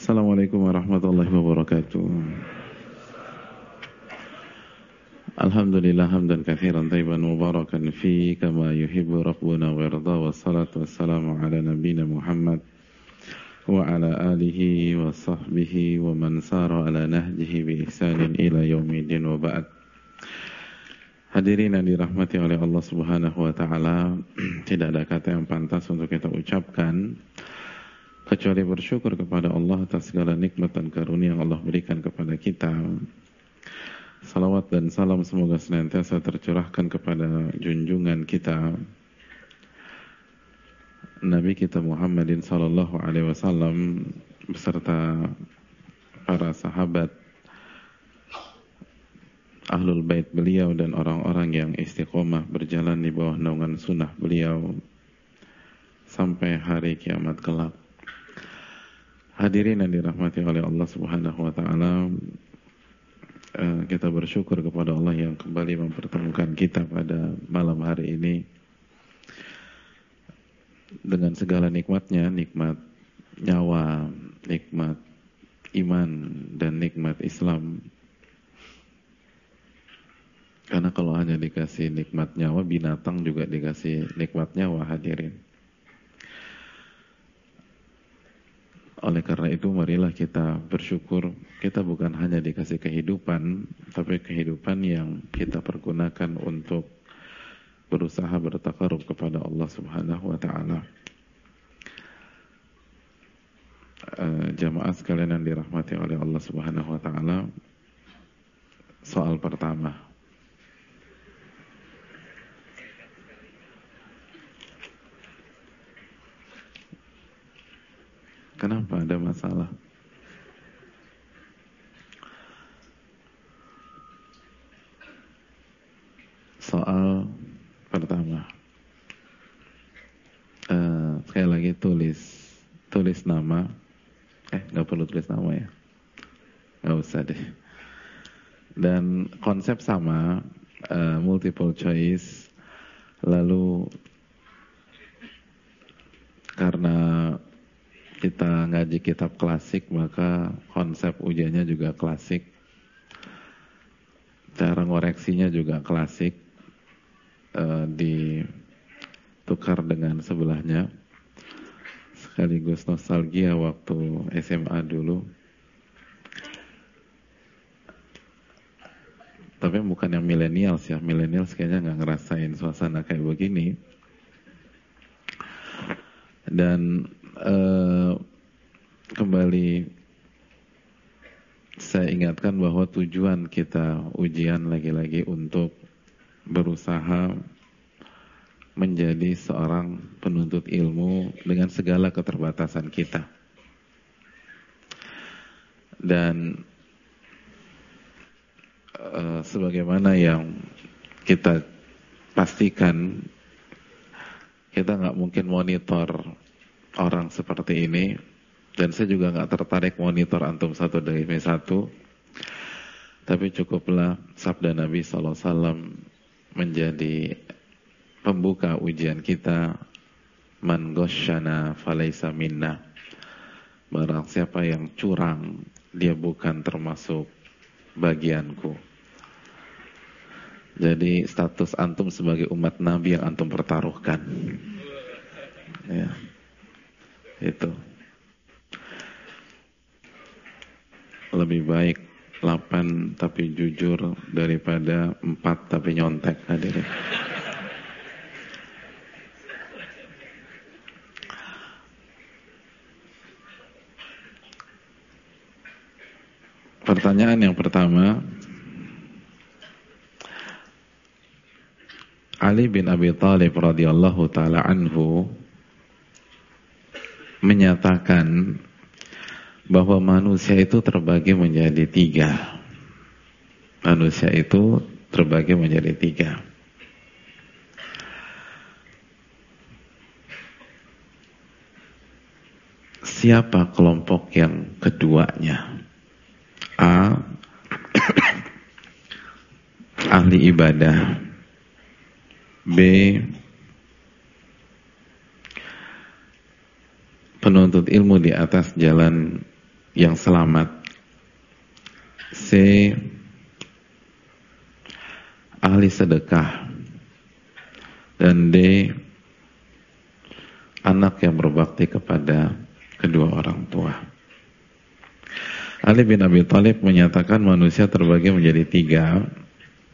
Assalamualaikum warahmatullahi wabarakatuh. Alhamdulillah hamdan katsiran tayyiban mubarakan fi kama yuhibbu rabbuna wa yarda, wassalatu wassalamu ala nabiyyina Muhammad wa ala alihi wa sahbihi wa man sara ala nahjihi bi ihsanin ila yaumiddin wa ba'd. Hadirin yang dirahmati oleh Allah Subhanahu wa taala, tidak ada kata yang pantas untuk kita ucapkan kecuali bersyukur kepada Allah atas segala nikmat dan karunia yang Allah berikan kepada kita. Salawat dan salam semoga senantiasa tercurahkan kepada junjungan kita Nabi kita Muhammadin sallallahu alaihi wasallam beserta para sahabat, ahlul bait beliau dan orang-orang yang istiqomah berjalan di bawah naungan sunnah beliau sampai hari kiamat kelak. Hadirin yang dirahmati oleh Allah Subhanahu wa taala, kita bersyukur kepada Allah yang kembali mempertemukan kita pada malam hari ini dengan segala nikmatnya, nikmat nyawa, nikmat iman, dan nikmat Islam. Karena kalau hanya dikasih nikmat nyawa, binatang juga dikasih nikmat nyawa, hadirin. Oleh karena itu, marilah kita bersyukur. Kita bukan hanya dikasih kehidupan, tapi kehidupan yang kita pergunakan untuk berusaha bertakarub kepada Allah Subhanahu wa ta'ala. Jamaah sekalian yang dirahmati oleh Allah Subhanahu wa ta'ala, soal pertama. Kenapa ada masalah? Soal pertama. Sekali lagi tulis nama. Nggak perlu tulis nama ya. Nggak usah deh. Dan konsep sama, multiple choice. Lalu karena kita ngaji kitab klasik, maka konsep ujiannya juga klasik, cara ngoreksinya juga klasik, ditukar dengan sebelahnya, sekaligus nostalgia waktu SMA dulu. Tapi bukan yang millennials ya, millennials kayaknya nggak ngerasain suasana kayak begini. Dan kembali saya ingatkan bahwa tujuan kita ujian lagi-lagi untuk berusaha menjadi seorang penuntut ilmu dengan segala keterbatasan kita. Dan sebagaimana yang kita pastikan, kita nggak mungkin monitor orang seperti ini, dan saya juga nggak tertarik monitor antum satu demi satu. Tapi cukuplah sabda Nabi SAW menjadi pembuka ujian kita. Man ghasyana falaysa minna. Barang siapa yang curang, dia bukan termasuk bagianku. Jadi status antum sebagai umat Nabi yang antum pertaruhkan. Ya. Itu lebih baik 8 tapi jujur daripada 4 tapi nyontek, hadirin. Pertanyaan yang pertama, Ali bin Abi Thalib radhiyallahu taala anhu menyatakan bahwa manusia itu terbagi menjadi 3. Manusia itu terbagi menjadi 3. Siapa kelompok yang keduanya? A. Ahli ibadah. B. penuntut ilmu di atas jalan yang selamat. C. Ahli sedekah. Dan D. Anak yang berbakti kepada kedua orang tua. Ali bin Abi Thalib menyatakan manusia terbagi menjadi 3.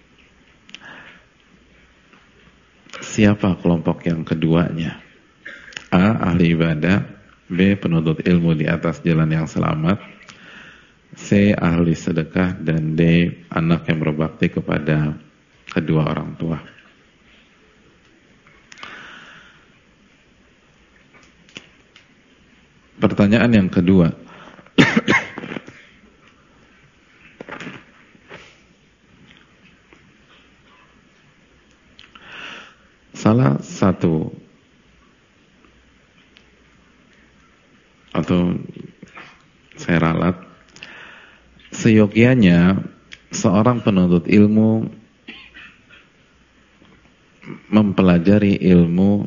Siapa kelompok yang keduanya? A. Ahli ibadah. B. Penuntut ilmu di atas jalan yang selamat. C. Ahli sedekah. Dan D. Anak yang berbakti kepada kedua orang tua. Pertanyaan yang kedua. Salah satu atau saya ralat, seyogianya seorang penuntut ilmu mempelajari ilmu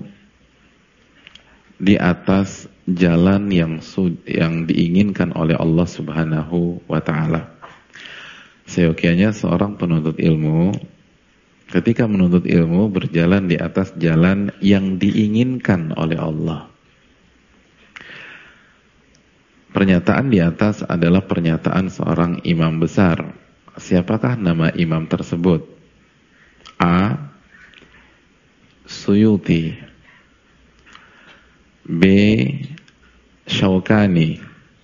di atas jalan yang diinginkan oleh Allah Subhanahu wa ta'ala. Seyogianya seorang penuntut ilmu ketika menuntut ilmu berjalan di atas jalan yang diinginkan oleh Allah. Pernyataan di atas adalah pernyataan seorang imam besar. Siapakah nama imam tersebut? A. Suyuti. B. Syaukani.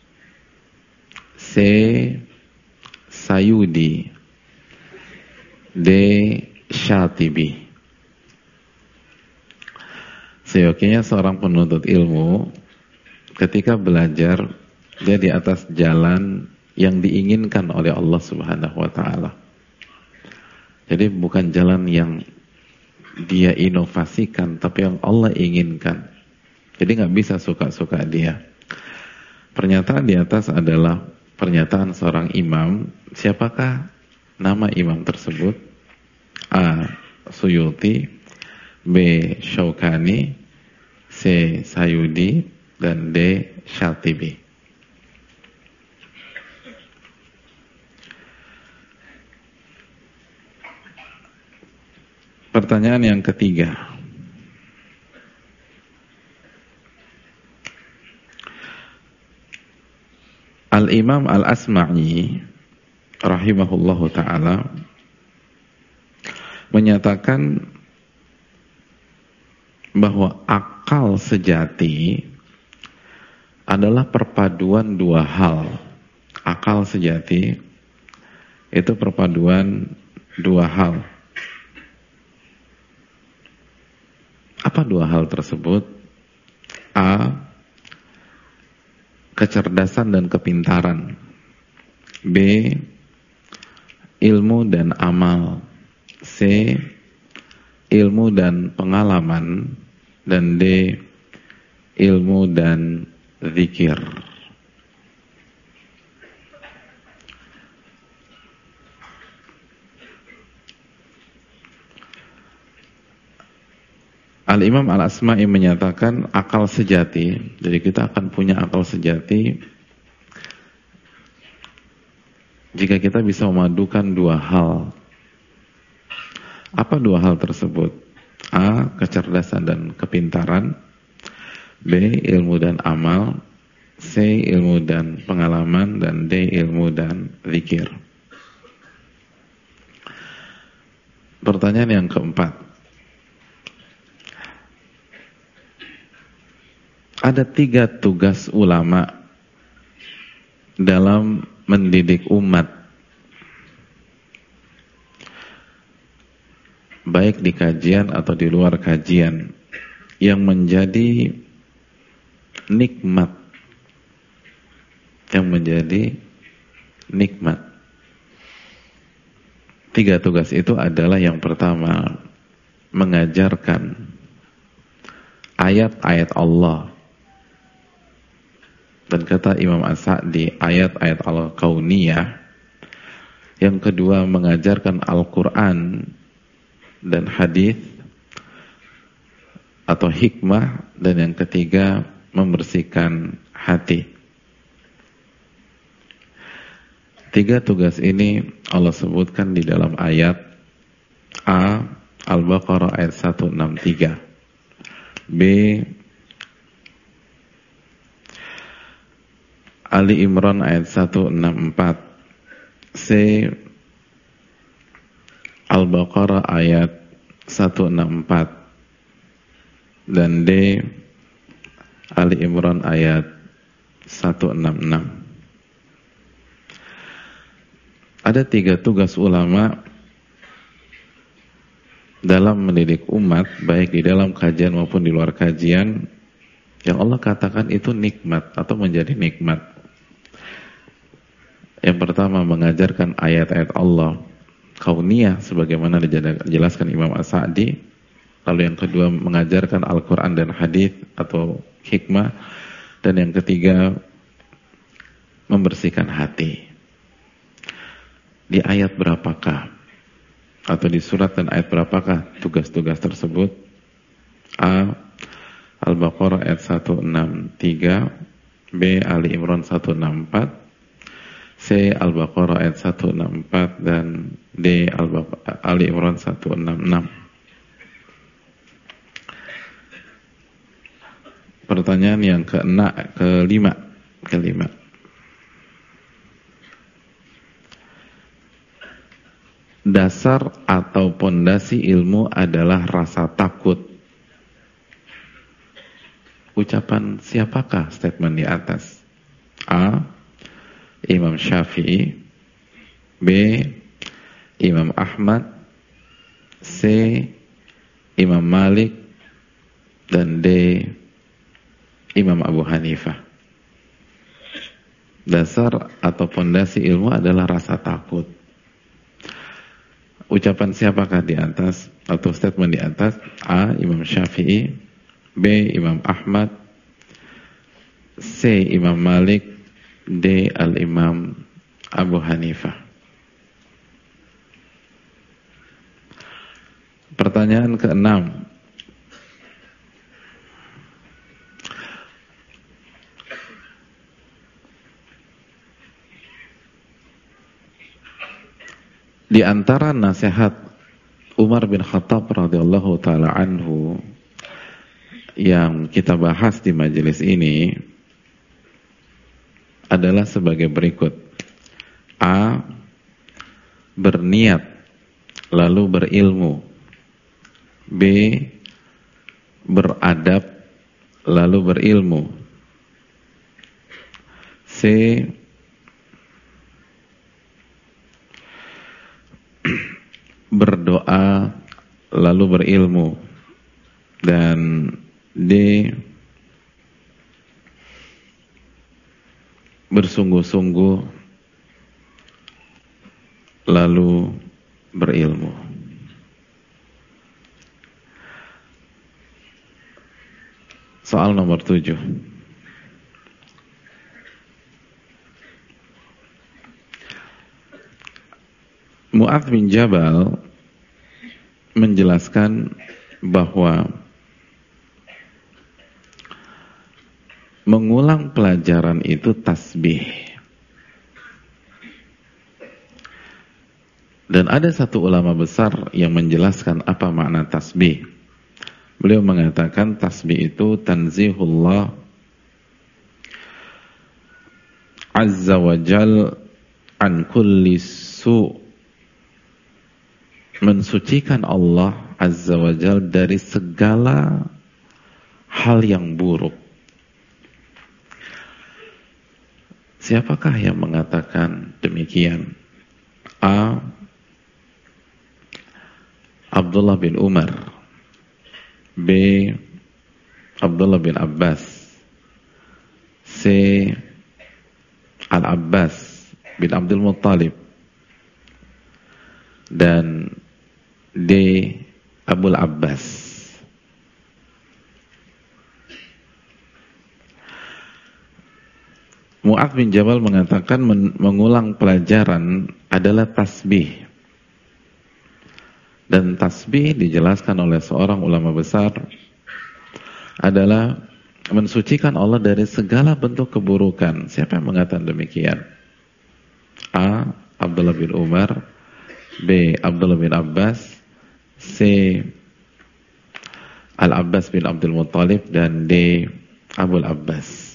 C. Sayudi. D. Syatibi. Seyogianya seorang penuntut ilmu ketika belajar dia di atas jalan yang diinginkan oleh Allah Subhanahu wa ta'ala. Jadi bukan jalan yang dia inovasikan, tapi yang Allah inginkan. Jadi nggak bisa suka-suka dia. Pernyataan di atas adalah pernyataan seorang imam. Siapakah nama imam tersebut? A. Suyuti. B. Syaukani. C. Sayudi. Dan D. Syatibi. Pertanyaan yang ketiga. Al-Imam Al-Asma'i rahimahullahu ta'ala menyatakan bahwa akal sejati adalah perpaduan dua hal. Akal sejati itu perpaduan dua hal. Apa dua hal tersebut? A. Kecerdasan dan kepintaran. B. Ilmu dan amal. C. Ilmu dan pengalaman. Dan D. Ilmu dan zikir. Al-Imam Al-Asma'i menyatakan akal sejati. Jadi kita akan punya akal sejati jika kita bisa memadukan dua hal. Apa dua hal tersebut? A. Kecerdasan dan kepintaran. B. Ilmu dan amal. C. Ilmu dan pengalaman. Dan D. Ilmu dan zikir. Pertanyaan yang keempat. Ada 3 tugas ulama dalam mendidik umat, baik di kajian atau di luar kajian, yang menjadi nikmat. Yang menjadi nikmat. 3 tugas itu adalah yang pertama, mengajarkan ayat-ayat Allah. Dan kata Imam As-Sa'di, ayat-ayat al-kauniyah. Yang kedua, mengajarkan Al-Quran dan hadis atau hikmah. Dan yang ketiga, membersihkan hati. Tiga tugas ini Allah sebutkan di dalam ayat A. Al-Baqarah ayat 163, B. Ali Imran ayat 164, C. Al-Baqarah ayat 164, dan D. Ali Imran ayat 166. Ada tiga tugas ulama dalam mendidik umat, baik di dalam kajian maupun di luar kajian, yang Allah katakan itu nikmat atau menjadi nikmat. Yang pertama, mengajarkan ayat-ayat Allah kauniyah sebagaimana dijelaskan Imam As-Sa'di. Lalu yang kedua, mengajarkan Al-Quran dan hadis atau hikmah. Dan yang ketiga, membersihkan hati. Di ayat berapakah atau di surat dan ayat berapakah tugas-tugas tersebut? A. Al-Baqarah ayat 163, B. Ali Imran 164, C. Al-Baqarah ayat 164, dan D. Ali Imran 166. Pertanyaan yang kelima. Dasar atau pondasi ilmu adalah rasa takut. Ucapan siapakah statement di atas? A. Imam Syafi'i, B. Imam Ahmad, C. Imam Malik, dan D. Imam Abu Hanifah. Dasar atau pondasi ilmu adalah rasa takut. Ucapan siapakah di atas atau statement di atas? A. Imam Syafi'i, B. Imam Ahmad, C. Imam Malik, D. Al-Imam Abu Hanifah. Pertanyaan keenam. Di antara nasihat Umar bin Khattab radhiyallahu taala anhu yang kita bahas di majelis ini adalah sebagai berikut. A. Berniat lalu berilmu. B. Beradab lalu berilmu. C. Berdoa lalu berilmu. Dan D. Bersungguh-sungguh lalu berilmu. Soal nomor 7. Mu'adz bin Jabal menjelaskan bahwa mengulang pelajaran itu tasbih. Dan ada satu ulama besar yang menjelaskan apa makna tasbih. Beliau mengatakan tasbih itu tanzihullah azza wa jal an kulli su', mensucikan Allah azza wa jal dari segala hal yang buruk. Siapakah yang mengatakan demikian? A. Abdullah bin Umar, B. Abdullah bin Abbas, C. Al-Abbas bin Abdul Muttalib, dan D. Abul Abbas. Mu'adz bin Jabal mengatakan mengulang pelajaran adalah tasbih. Dan tasbih dijelaskan oleh seorang ulama besar adalah mensucikan Allah dari segala bentuk keburukan. Siapa yang mengatakan demikian? A. Abdullah bin Umar, B. Abdullah bin Abbas, C. Al-Abbas bin Abdul Muttalib, dan D. Abul Abbas.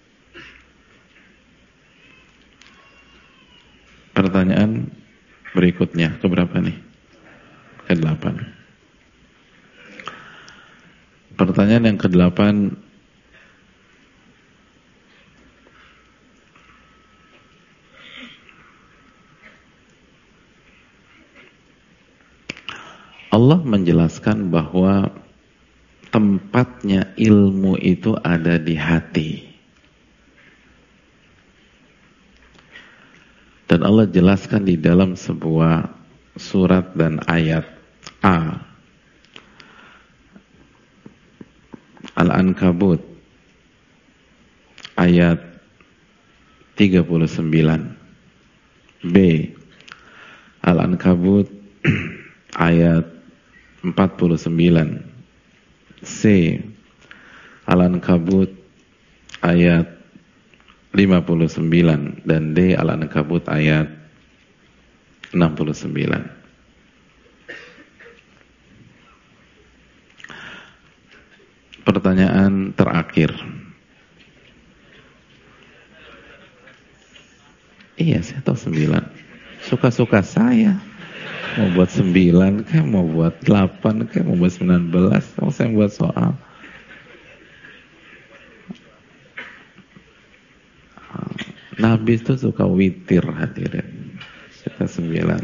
Pertanyaan berikutnya, keberapa nih? Ke-8. Pertanyaan yang ke-8, Allah menjelaskan bahwa tempatnya ilmu itu ada di hati. Dan Allah jelaskan di dalam sebuah surat dan ayat A. Al-Ankabut ayat 39. B. Al-Ankabut ayat 49. C. Al-Ankabut ayat 59, dan D. Al-Ankabut ayat 69. Pertanyaan terakhir. Iya, saya tahu 9. Suka-suka saya. Mau buat 9 kayak mau buat 8 kayak mau buat 19, mau saya buat soal. Nabi itu suka witir, hadirin. Suka 9.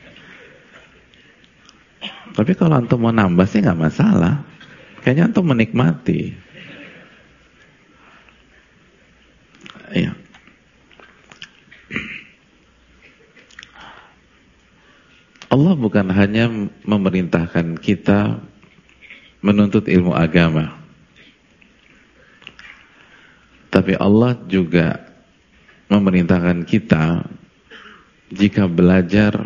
Tapi kalau antum mau nambah sih nggak masalah. Kayaknya antum menikmati. Iya. Allah bukan hanya memerintahkan kita menuntut ilmu agama, tapi Allah juga memerintahkan kita jika belajar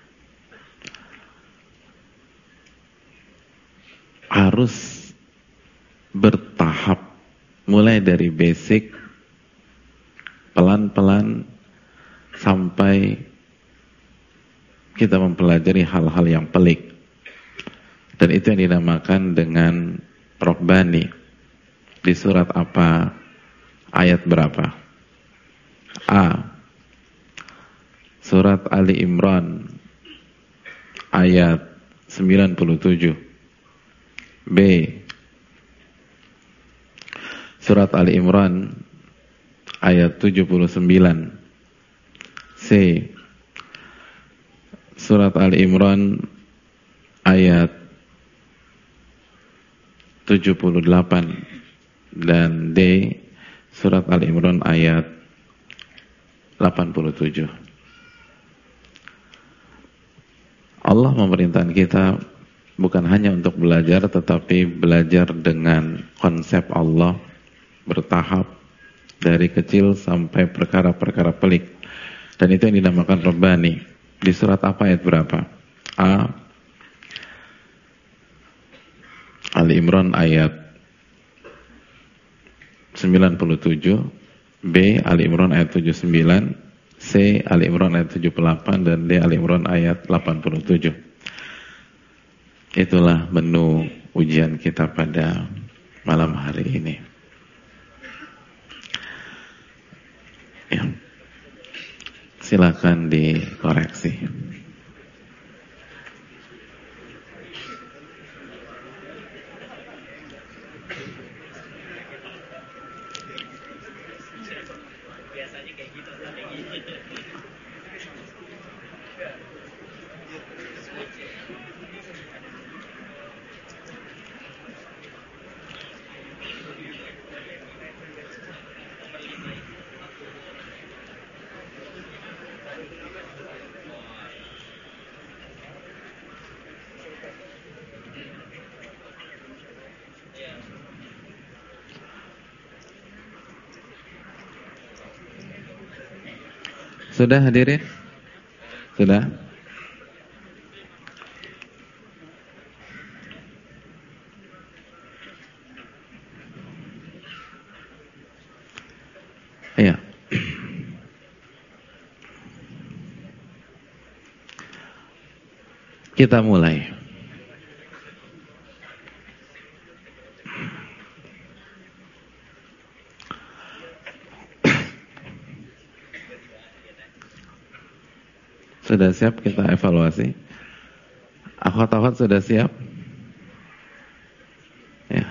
harus bertahap, mulai dari basic, pelan-pelan sampai kita mempelajari hal-hal yang pelik. Dan itu yang dinamakan dengan Rabbani. Di surat apa? Ayat berapa? A. Surat Ali Imran ayat 97. B. Surat Ali Imran ayat 79. C. Surat Ali Imran ayat 78, dan D. Surat Ali Imran ayat 87. Allah memerintahkan kita bukan hanya untuk belajar, tetapi belajar dengan konsep Allah, bertahap dari kecil sampai perkara-perkara pelik. Dan itu yang dinamakan Rabbani. Di surat apa ayat berapa? A. Ali Imran ayat 97. B. Ali Imran ayat 79. C. Ali Imran ayat 78, dan D. Ali Imran ayat 87. Itulah menu ujian kita pada malam hari ini. Ya. Silakan dikoreksi. Sudah hadirin? Sudah? Iya. Kita mulai. Sudah siap kita evaluasi? Akhwat-akhwat sudah siap? Ya.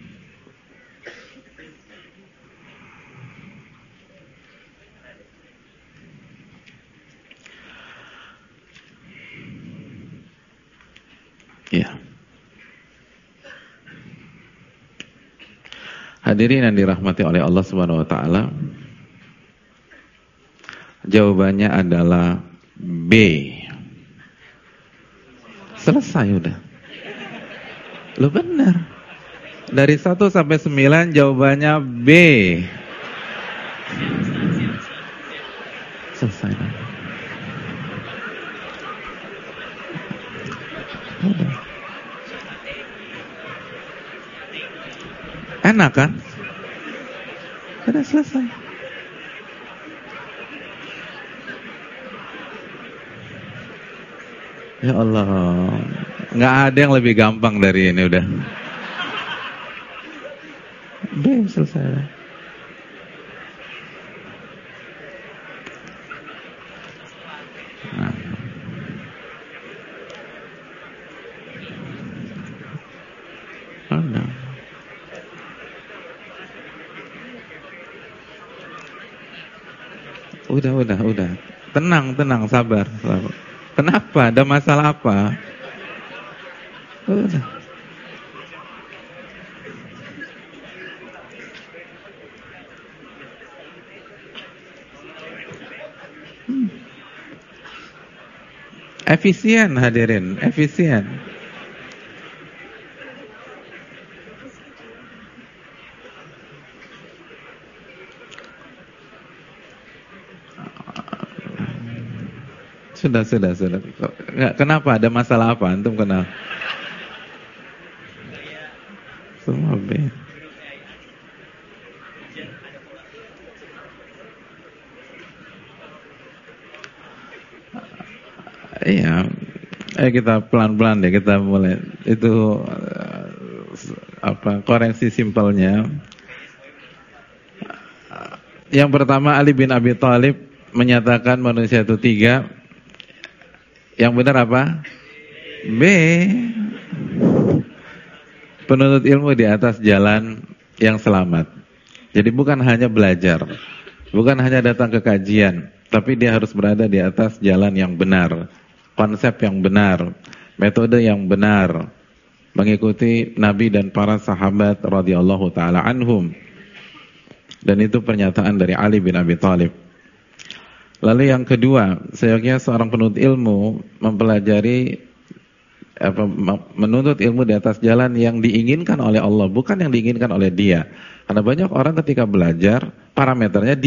Ya. Hadirin yang dirahmati oleh Allah Subhanahu wa taala. Jawabannya adalah B. Selesai udah. Lo benar. Dari 1 sampai 9 jawabannya B. Selesai. Udah. Enak kan? Sudah selesai. Ya Allah, nggak ada yang lebih gampang dari ini udah. Belum selesai. Nah. Udah. Tenang, sabar. Kenapa? Ada masalah apa? Udah. Efisien hadirin, efisien. Sudah. Kenapa? Ada masalah apa? Antum kenal? Semua B. Iya. Kita pelan-pelan deh, kita mulai. Itu koreksi simpelnya. Yang pertama, Ali bin Abi Thalib menyatakan manusia itu 3. Yang benar apa? B. Penuntut ilmu di atas jalan yang selamat. Jadi bukan hanya belajar, bukan hanya datang ke kajian, tapi dia harus berada di atas jalan yang benar, konsep yang benar, metode yang benar, mengikuti Nabi dan para sahabat radhiyallahu taala anhum. Dan itu pernyataan dari Ali bin Abi Thalib. Lalu yang kedua, seyogyanya seorang penuntut ilmu mempelajari menuntut ilmu di atas jalan yang diinginkan oleh Allah, bukan yang diinginkan oleh dia. Karena banyak orang ketika belajar parameternya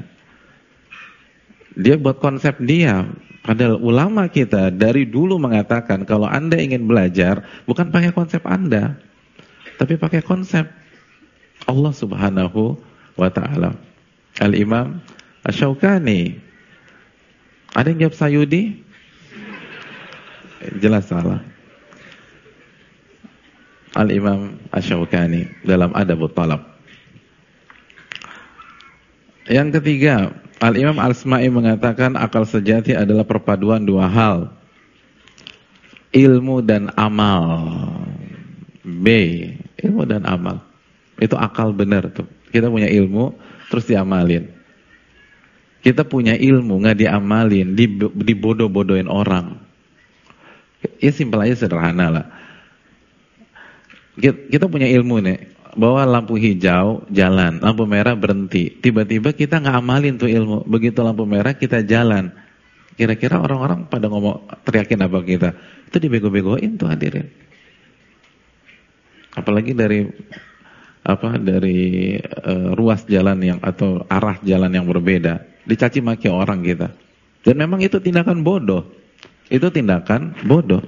dia buat konsep dia. Padahal ulama kita dari dulu mengatakan kalau Anda ingin belajar bukan pakai konsep Anda, tapi pakai konsep Allah Subhanahu wa taala. Al-Imam Asy-Syaukani. Ada yang jawab Sayudi? Jelas salah. Al-Imam Asy-Syaukani dalam Adabut Talab. Yang ketiga, Al-Imam Al-Asma'i mengatakan akal sejati adalah perpaduan 2 hal. Ilmu dan amal. B. Ilmu dan amal. Itu akal benar tuh. Kita punya ilmu, terus diamalin. Kita punya ilmu, nggak diamalin, dibodoh-bodohin orang. Ya simpel aja, sederhana lah. Kita punya ilmu nih, bahwa lampu hijau jalan, lampu merah berhenti. Tiba-tiba kita nggak amalin tuh ilmu. Begitu lampu merah kita jalan. Kira-kira orang-orang pada teriakin apa kita? Itu dibego-begoin tuh hadirin. Apalagi dari ruas jalan atau arah jalan yang berbeda. Dicaci maki orang kita. Dan memang itu tindakan bodoh. Itu tindakan bodoh.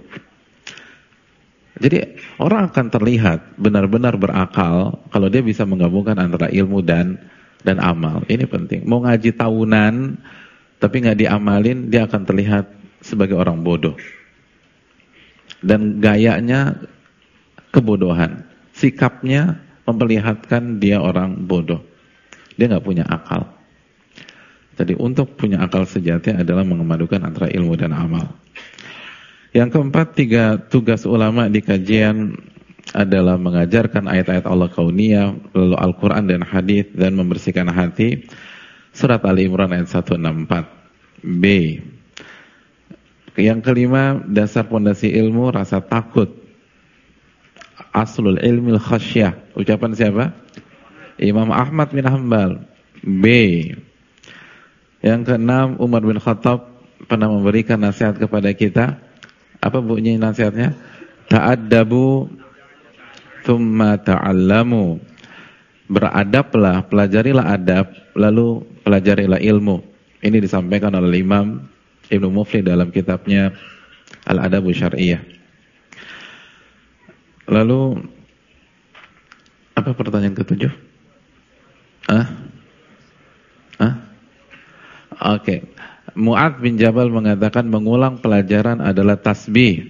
Jadi orang akan terlihat benar-benar berakal kalau dia bisa menggabungkan antara ilmu dan amal. Ini penting. Mau ngaji tahunan tapi nggak diamalin, dia akan terlihat sebagai orang bodoh. dan gayanya kebodohan. Sikapnya memperlihatkan dia orang bodoh. Dia nggak punya akal. Jadi untuk punya akal sejati adalah mengemadukan antara ilmu dan amal. Yang keempat, 3 tugas ulama di kajian adalah mengajarkan ayat-ayat Allah kauniyah, lalu Al-Quran dan hadis, dan membersihkan hati. Surat Ali Imran ayat 164. B. Yang kelima, dasar pondasi ilmu, rasa takut. Aslul ilmil khasyah. Ucapan siapa? Imam Ahmad bin Hanbal. B. Yang keenam, Umar bin Khattab pernah memberikan nasihat kepada kita. Apa bunyi nasihatnya? Ta'addabu thumma ta'allamu. Beradablah, pelajarilah adab, lalu pelajarilah ilmu. Ini disampaikan oleh Imam Ibnu Muflih dalam kitabnya Al-Adabu Syar'iyah. Lalu apa pertanyaan ketujuh? Oke. Mu'adz bin Jabal mengatakan mengulang pelajaran adalah tasbih.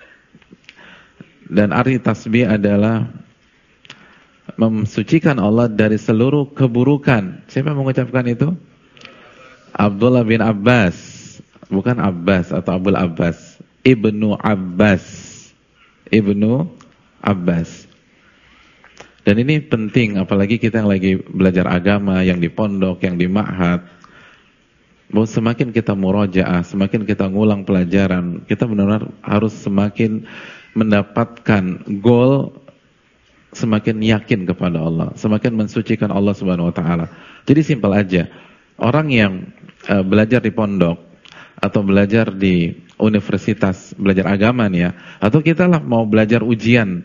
Dan arti tasbih adalah mensucikan Allah dari seluruh keburukan. Siapa yang mengucapkan itu? Abdullah bin Abbas. Bukan Abbas atau Abdul Abbas. Ibnu Abbas. Ibnu Abbas. Dan ini penting, apalagi kita yang lagi belajar agama, yang di pondok, yang di ma'had. Bahwa semakin kita murojaah, semakin kita ngulang pelajaran, kita benar-benar harus semakin mendapatkan goal, semakin yakin kepada Allah, semakin mensucikan Allah Subhanahu wa taala. Jadi simpel aja. Orang yang belajar di pondok atau belajar di universitas, belajar agama nih ya, atau kita lah mau belajar ujian,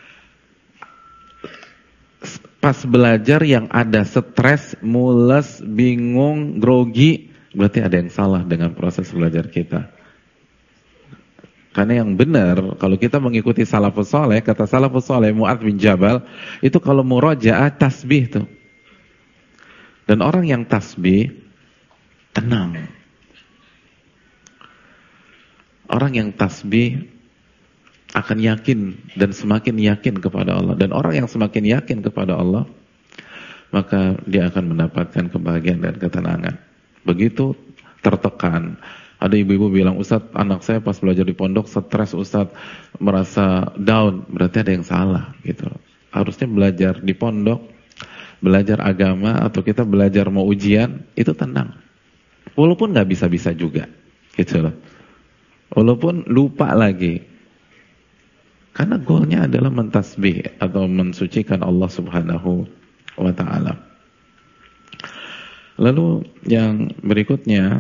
pas belajar yang ada stres, mules, bingung, grogi, berarti ada yang salah dengan proses belajar kita. Karena yang benar, kalau kita mengikuti salafus saleh, kata salafus saleh Mu'adz bin Jabal, itu kalau murojaah tasbih tuh. Dan orang yang tasbih tenang. Orang yang tasbih akan yakin dan semakin yakin kepada Allah. Dan orang yang semakin yakin kepada Allah, maka dia akan mendapatkan kebahagiaan dan ketenangan. Begitu tertekan. Ada ibu-ibu bilang, Ustadz, anak saya pas belajar di pondok stres, Ustadz, merasa down. Berarti ada yang salah gitu. Harusnya belajar di pondok, belajar agama, atau kita belajar mau ujian, itu tenang. Walaupun nggak bisa-bisa juga, gitu loh. Walaupun lupa lagi. Karena goalnya adalah mentasbih atau mensucikan Allah Subhanahu wa ta'ala. Lalu yang berikutnya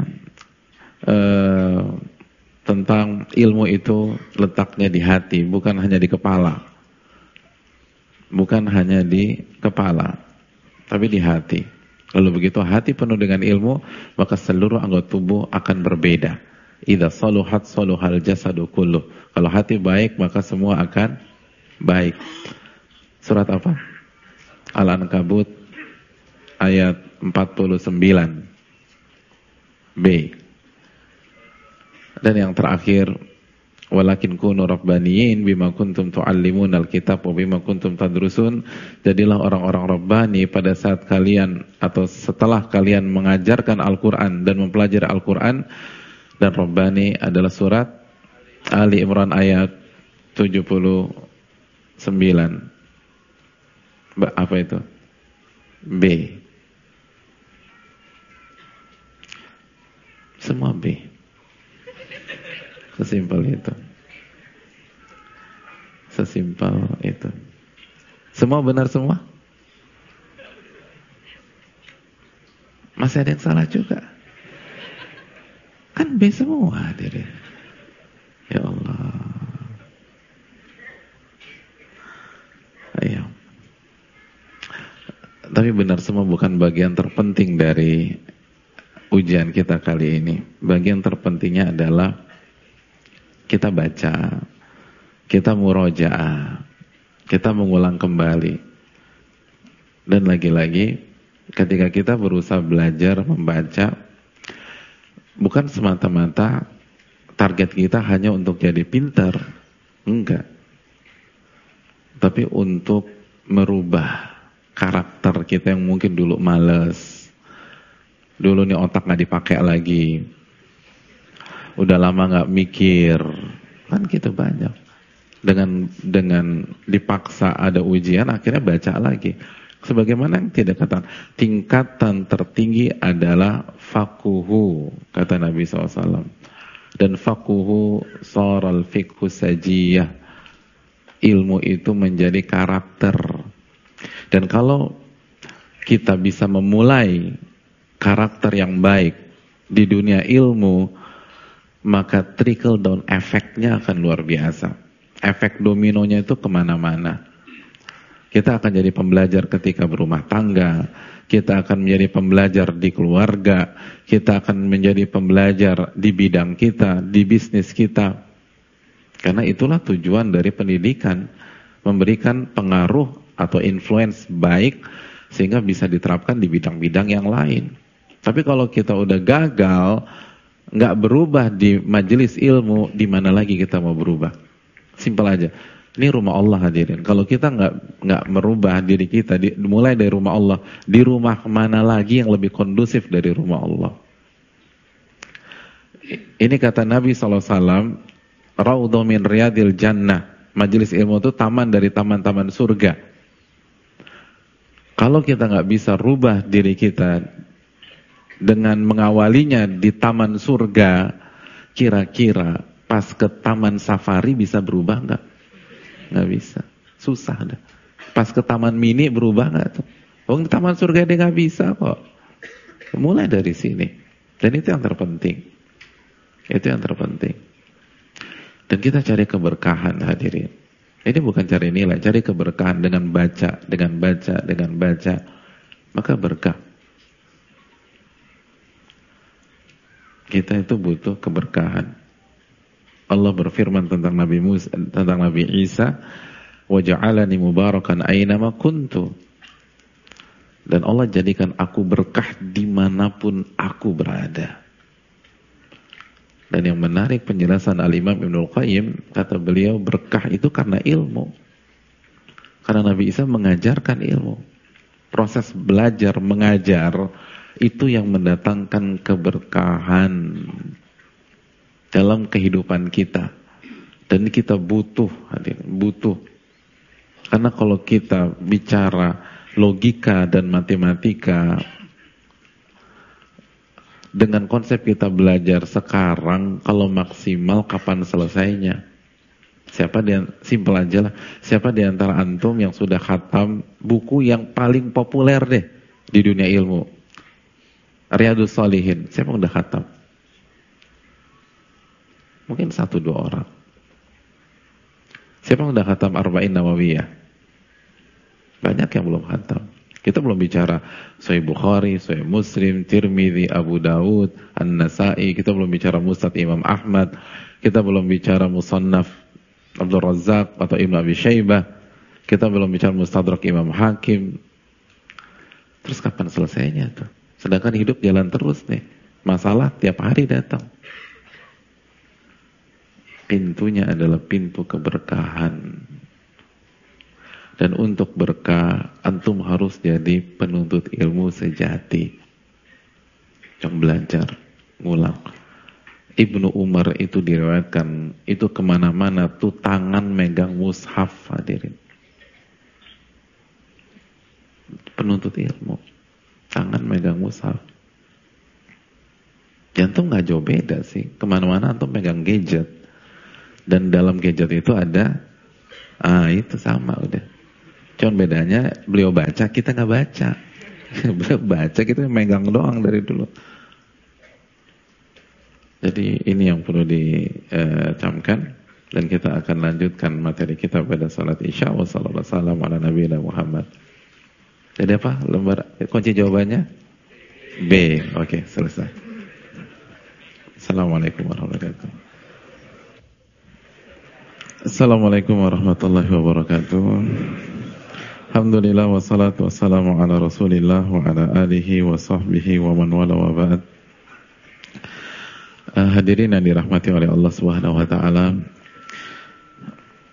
tentang ilmu itu letaknya di hati, bukan hanya di kepala. Bukan hanya di kepala, tapi di hati. Lalu begitu hati penuh dengan ilmu, maka seluruh anggota tubuh akan berbeda. Idza saluhat saluhal jasadu kulluh. Kalau hati baik, maka semua akan baik. Surat apa? Al-Ankabut ayat 49. B. Dan yang terakhir, walakin kunu rabbaniyin bima kuntum tuallimunal kitab wa bima kuntum tadrusun. Jadilah orang-orang rabbani pada saat kalian atau setelah kalian mengajarkan Al-Qur'an dan mempelajari Al-Qur'an. Dan rabbani adalah surat Ali Imran ayat 79. Apa itu? B. Semua B. Sesimpel itu. Sesimpel itu. Semua benar semua? Masih ada yang salah juga? Kan B semua diri. Ya Allah. Ayo. Tapi benar semua bukan bagian terpenting dari ujian kita kali ini. Bagian terpentingnya adalah kita baca, kita murojaah, kita mengulang kembali. Dan lagi-lagi ketika kita berusaha belajar membaca, bukan semata-mata target kita hanya untuk jadi pintar, Enggak. Tapi untuk merubah karakter kita yang mungkin dulu males, dulu nih otak nggak dipakai lagi, udah lama nggak mikir, kan gitu banyak. Dengan dipaksa ada ujian, akhirnya baca lagi. Sebagaimana yang tidak kata, tingkatan tertinggi adalah fakuhu, kata Nabi SAW. Dan fakuhu soral fikhu sajiyah. Ilmu itu menjadi karakter. Dan kalau kita bisa memulai karakter yang baik di dunia ilmu, maka trickle down efeknya akan luar biasa. Efek dominonya itu kemana-mana. Kita akan jadi pembelajar ketika berumah tangga, kita akan menjadi pembelajar di keluarga, kita akan menjadi pembelajar di bidang kita, di bisnis kita. Karena itulah tujuan dari pendidikan, memberikan pengaruh atau influence baik sehingga bisa diterapkan di bidang-bidang yang lain. Tapi kalau kita udah gagal, nggak berubah di majelis ilmu, di mana lagi kita mau berubah? Simpel aja. Ini rumah Allah hadirin. Kalau kita nggak merubah diri kita, mulai dari rumah Allah, di rumah mana lagi yang lebih kondusif dari rumah Allah? Ini kata Nabi SAW, Raudhu min riyadil jannah. Majelis ilmu itu taman dari taman-taman surga. Kalau kita nggak bisa rubah diri kita dengan mengawalinya di taman surga, kira-kira pas ke taman safari bisa berubah nggak? Nggak bisa, susah dah. Pas ke taman mini berubah nggak tuh? Di taman surga dia nggak bisa kok. Mulai dari sini. Dan itu yang terpenting. Itu yang terpenting. Dan kita cari keberkahan hadirin. Ini bukan cari nilai, cari keberkahan dengan baca, dengan baca, dengan baca. Maka berkah. Kita itu butuh keberkahan. Allah berfirman tentang Nabi Musa, tentang Nabi Isa, waja'alani mubarakan aynama kuntu. Dan Allah jadikan aku berkah dimanapun aku berada. Dan yang menarik penjelasan Al-Imam Ibnul Qayyim, kata beliau berkah itu karena ilmu. Karena Nabi Isa mengajarkan ilmu. Proses belajar, mengajar, itu yang mendatangkan keberkahan dalam kehidupan kita. Dan kita butuh, butuh. Karena kalau kita bicara logika dan matematika, dengan konsep kita belajar sekarang, kalau maksimal kapan selesainya? Simpel aja lah. Siapa di antara antum yang sudah khatam buku yang paling populer deh di dunia ilmu? Riyadhus Shalihin. Siapa yang udah khatam? Mungkin 1-2 orang. Siapa yang udah khatam Arba'in Nawawiyah? Banyak yang belum khatam. Kita belum bicara Sahih Bukhari, Sahih Muslim, Tirmidzi, Abu Dawud, An-Nasa'i. Kita belum bicara Musnad Imam Ahmad. Kita belum bicara Musannaf Abdul Razzaq atau Ibn Abi Syaibah. Kita belum bicara Mustadrak Imam Hakim. Terus kapan selesainya tuh? Sedangkan hidup jalan terus nih. Masalah tiap hari datang. Pintunya adalah pintu keberkahan. Dan untuk berkah, antum harus jadi penuntut ilmu sejati. Yang belajar, ngulang. Ibnu Umar itu diriwayatkan, itu kemana-mana tuh tangan megang mushaf hadirin. Penuntut ilmu, tangan megang mushaf. Antum gak jauh beda sih, kemana-mana antum megang gadget. Dan dalam gadget itu ada, itu sama udah. Cuman bedanya beliau baca, kita nggak baca. Beliau baca, kita megang doang dari dulu. Jadi ini yang perlu dicamkan. Dan kita akan lanjutkan materi kita pada salat Isya. Wassalamualaikum warahmatullahi wabarakatuh. Jadi apa? Lembar kunci jawabannya? B. Oke, selesai. Assalamualaikum warahmatullahi wabarakatuh. Assalamualaikum warahmatullahi wabarakatuh. Alhamdulillah wassalatu wassalamu ala Rasulillah wa ala alihi wa sahbihi wa man wala wa ba'd. Hadirin yang dirahmati oleh Allah Subhanahu wa taala.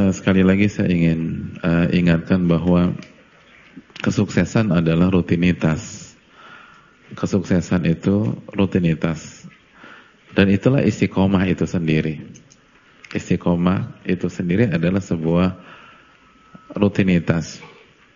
sekali lagi saya ingin ingatkan bahwa kesuksesan adalah rutinitas. Kesuksesan itu rutinitas. Dan itulah istiqomah itu sendiri. Istiqomah itu sendiri adalah sebuah rutinitas.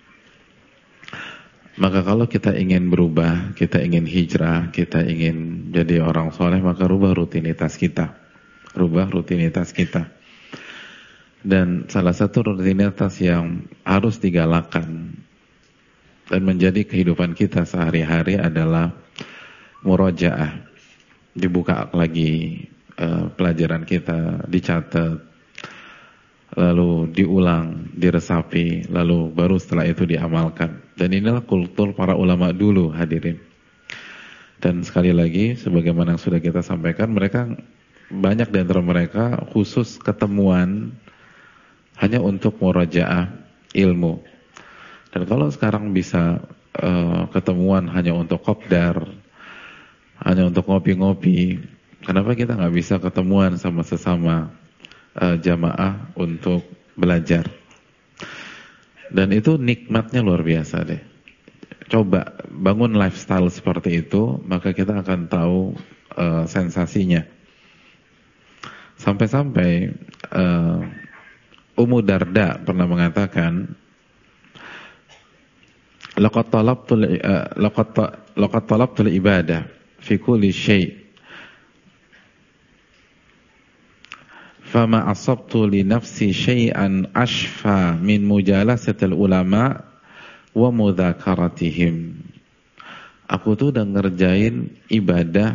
Maka kalau kita ingin berubah, kita ingin hijrah, kita ingin jadi orang soleh, maka rubah rutinitas kita. Rubah rutinitas kita. Dan salah satu rutinitas yang harus digalakkan dan menjadi kehidupan kita sehari-hari adalah murojaah. Dibuka lagi pelajaran kita, dicatat, lalu diulang, diresapi, lalu baru setelah itu diamalkan. Dan inilah kultur para ulama dulu, hadirin. Dan sekali lagi, sebagaimana yang sudah kita sampaikan, mereka banyak di antara mereka khusus ketemuan hanya untuk murojaah ilmu. Dan kalau sekarang bisa ketemuan hanya untuk kopdar, hanya untuk ngopi-ngopi, kenapa kita nggak bisa ketemuan sama sesama jamaah untuk belajar? Dan itu nikmatnya luar biasa deh. Coba bangun lifestyle seperti itu, maka kita akan tahu sensasinya. Sampai-sampai Ummu Darda pernah mengatakan, laqad talabtul ibadah fi kulli syai' fama asabtu li nafsi syai'an ashfa min mujalasatil ulama wa mudhakaratihim. Aku tuh udah ngerjain ibadah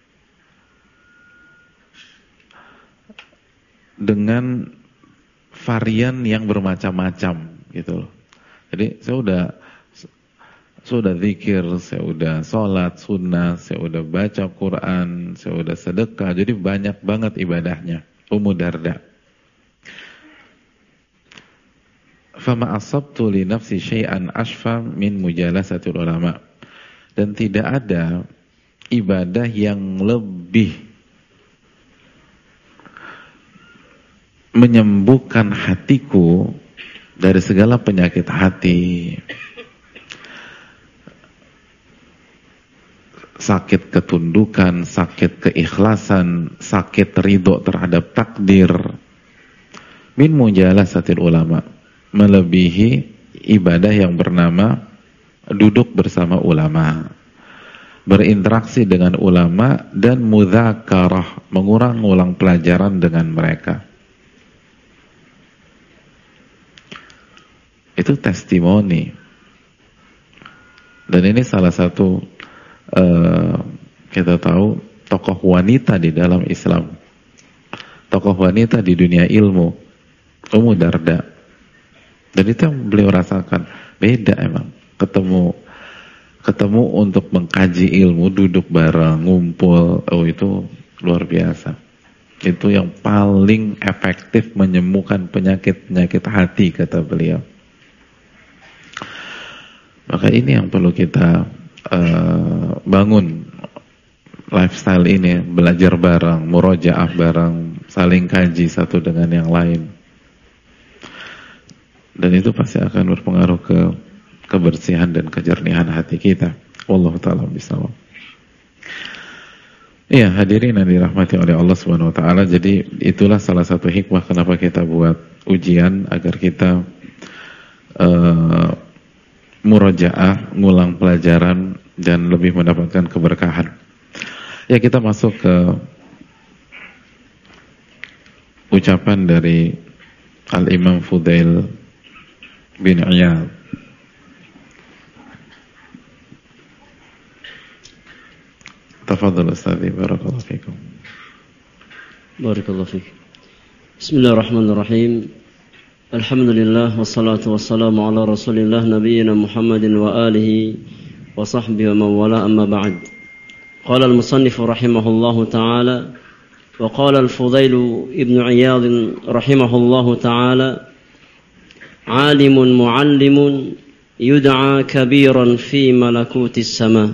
dengan varian yang bermacam-macam gitu loh. Jadi saya udah zikir, saya udah sholat sunnah, saya udah baca Quran, saya udah sedekah. Jadi banyak banget ibadahnya. Ummu Darda. Fama asabtu li nafsi syai'an ashfa min mujalasatil ulama. Dan tidak ada ibadah yang lebih menyembuhkan hatiku dari segala penyakit hati, sakit ketundukan, sakit keikhlasan, sakit ridho terhadap takdir, min mujalasatil ulama, melebihi ibadah yang bernama duduk bersama ulama, berinteraksi dengan ulama, dan mudzakarah, mengulang-ulang pelajaran dengan mereka. Itu testimoni. Dan ini salah satu kita tahu tokoh wanita di dalam Islam, tokoh wanita di dunia ilmu, Ummu Darda. Dan itu yang beliau rasakan. Beda emang ketemu untuk mengkaji ilmu, duduk bareng, ngumpul, itu luar biasa. Itu yang paling efektif menyembuhkan penyakit-penyakit hati, kata beliau. Maka ini yang perlu kita bangun, lifestyle ini, belajar bareng, murojaah bareng, saling kaji satu dengan yang lain. Dan itu pasti akan berpengaruh ke kebersihan dan kejernihan hati kita. Wallahu ta'ala bishawab. Iya, hadirin yang dirahmati oleh Allah Subhanahu wa taala. Jadi itulah salah satu hikmah kenapa kita buat ujian, agar kita murojaah, ngulang pelajaran, dan lebih mendapatkan keberkahan. Ya, kita masuk ke ucapan dari Al-Imam Fudail bin Iyad. Tafadhal Ustadz, barakallahu fikum. Barakallahu fikum. Bismillahirrahmanirrahim. Alhamdulillah wassalatu wassalamu ala Rasulillah nabiyyina Muhammadin wa alihi wa sahbihi wa man wala, amma ba'd. Qala al-musannif rahimahullahu ta'ala wa qala al-Fudail ibn Iyad rahimahullahu ta'ala, alimun muallimun yud'a kabiran fi malakutis sama.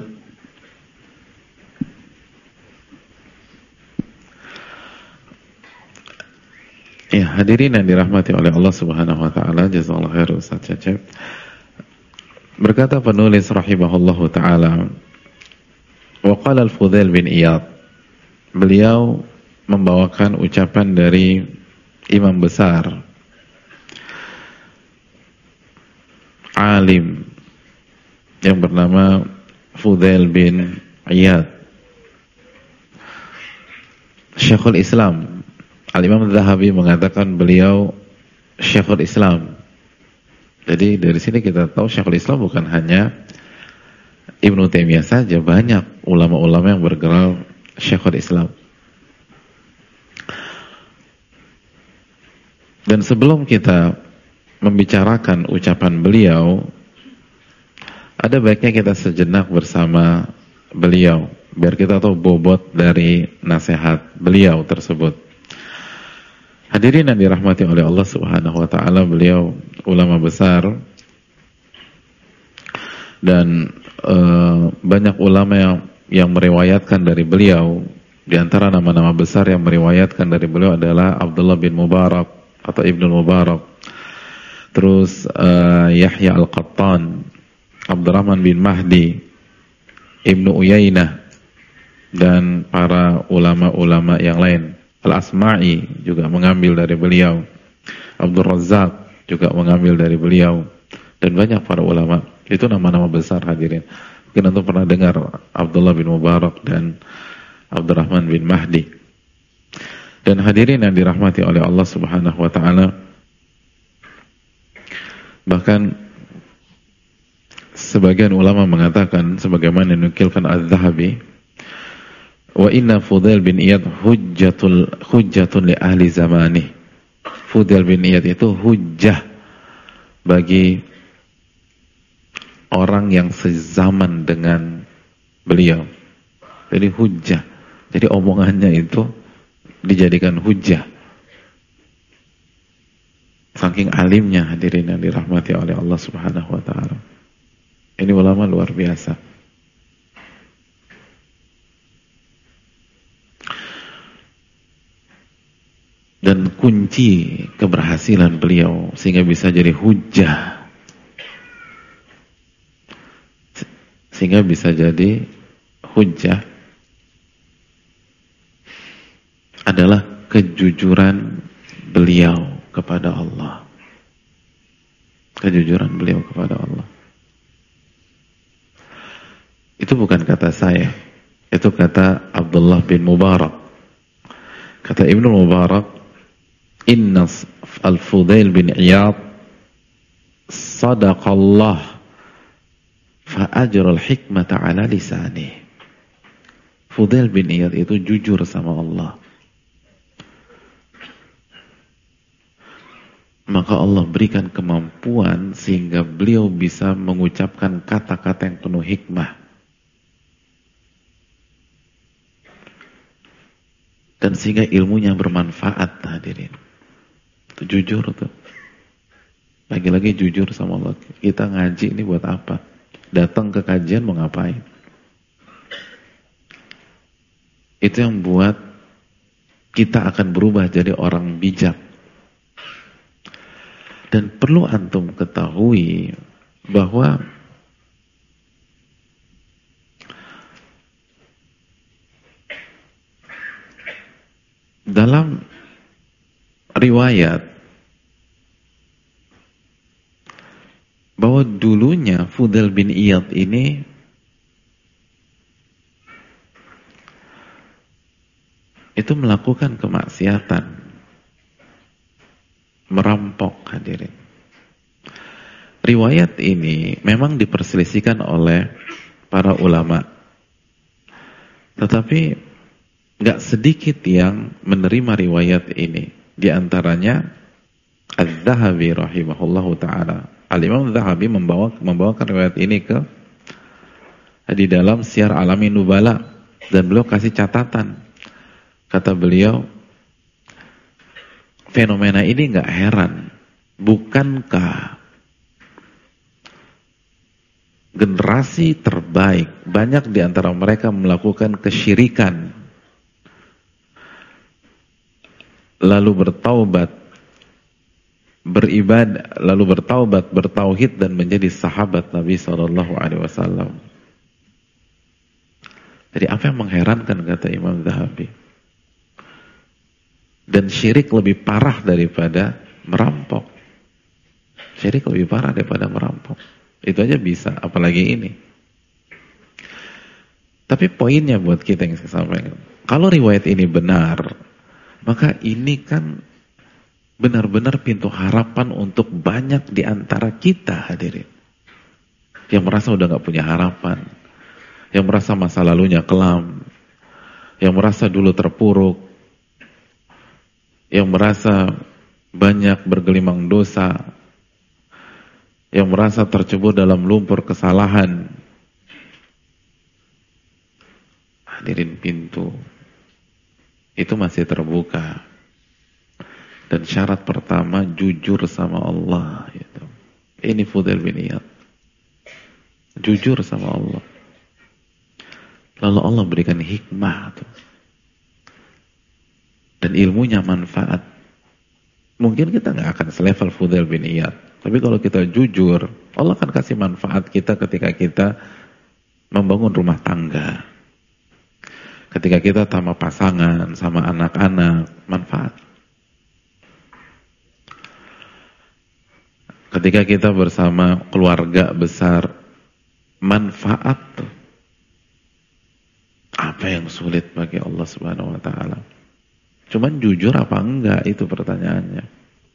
Ya, Hadirin yang dirahmati oleh Allah Subhanahu wa taala, jazakallahu khair Ustaz Cecep. Berkata penulis rahimahullahu taala, wa qala al-Fudail bin Iyad. Beliau membawakan ucapan dari imam besar alim yang bernama Fudail bin Iyad, Syekhul Islam. Al-Imam Zahabi mengatakan beliau Syekhul Islam. Jadi dari sini kita tahu Syekhul Islam bukan hanya Ibnu Taimiyah saja, banyak ulama-ulama yang bergelar Syekhul Islam. Dan sebelum kita membicarakan ucapan beliau, ada baiknya kita sejenak bersama beliau, biar kita tahu bobot dari nasihat beliau tersebut. Hadirin yang dirahmati oleh Allah Subhanahu wa taala, beliau ulama besar dan banyak ulama yang meriwayatkan dari beliau. Di antara nama-nama besar yang meriwayatkan dari beliau adalah Abdullah bin Mubarak atau Ibnu Mubarak, terus Yahya Al-Qattan, Abdurrahman bin Mahdi, Ibnu Uyainah, dan para ulama-ulama yang lain. Al-Asma'i juga mengambil dari beliau, Abdul Razak juga mengambil dari beliau, dan banyak para ulama. Itu nama-nama besar, hadirin. Mungkin antum pernah dengar Abdullah bin Mubarak dan Abdurrahman bin Mahdi. Dan hadirin yang dirahmati oleh Allah Subhanahu wa taala, bahkan sebagian ulama mengatakan sebagaimana dinukilkan Az-Zahabi, wa inna Fudail bin Iyad hujjatun li ahli zamani. Fudail bin Iyad itu hujjah bagi orang yang sezaman dengan beliau. Jadi hujjah. Jadi omongannya itu dijadikan hujjah. Saking alimnya, hadirin yang dirahmati oleh Allah Subhanahu wa taala. Ini ulama luar biasa. Dan kunci keberhasilan beliau sehingga bisa jadi hujjah, sehingga bisa jadi hujjah adalah kejujuran beliau kepada Allah. Kejujuran beliau kepada Allah. Itu bukan kata saya, itu kata Abdullah bin Mubarak. Kata Ibnu Mubarak, inna al-Fudail bin Iyad sadaqallah fa ajral hikmata ala lisani. Fudail bin Iyad itu jujur sama Allah, maka Allah berikan kemampuan sehingga beliau bisa mengucapkan kata-kata yang penuh hikmah. Dan sehingga ilmunya bermanfaat, hadirin. Itu jujur tuh. Lagi-lagi jujur sama Allah. Kita ngaji ini buat apa? Datang ke kajian mau ngapain? Itu yang buat kita akan berubah jadi orang bijak. Dan perlu antum ketahui bahwa dalam riwayat bahwa dulunya Fudail bin Iyad ini itu melakukan kemaksiatan, merampok, hadirin. Riwayat ini memang diperselisihkan oleh para ulama, tetapi gak sedikit yang menerima riwayat ini. Di antaranya Az-Zahabi rahimahullahu ta'ala. Al-Imam Az-Zahabi membawakan riwayat ini di dalam Syiar Alamin Nubala, dan beliau kasih catatan. Kata beliau, fenomena ini gak heran. Bukankah generasi terbaik, banyak di antara mereka melakukan kesyirikan, lalu bertaubat, beribadah, lalu bertaubat, bertauhid dan menjadi sahabat Nabi SAW. Jadi apa yang mengherankan, kata Imam Zahabi? Dan syirik lebih parah daripada merampok. Syirik lebih parah daripada merampok. Itu aja bisa, apalagi ini. Tapi poinnya buat kita yang saya sampaikan, kalau riwayat ini benar, maka ini kan benar-benar pintu harapan untuk banyak di antara kita, hadirin, yang merasa udah gak punya harapan, yang merasa masa lalunya kelam, yang merasa dulu terpuruk, yang merasa banyak bergelimang dosa, yang merasa tercebur dalam lumpur kesalahan. Hadirin, pintu itu masih terbuka. Dan syarat pertama, jujur sama Allah. Gitu. Ini Fudail bin Iyad. Jujur sama Allah. Lalu Allah berikan hikmah. Tuh. Dan ilmunya manfaat. Mungkin kita gak akan selevel Fudail bin Iyad. Tapi kalau kita jujur, Allah akan kasih manfaat kita ketika kita membangun rumah tangga. Ketika kita sama pasangan, sama anak-anak, manfaat. Ketika kita bersama keluarga besar, manfaat. Apa yang sulit bagi Allah Subhanahu wa taala? Cuman jujur apa enggak, itu pertanyaannya.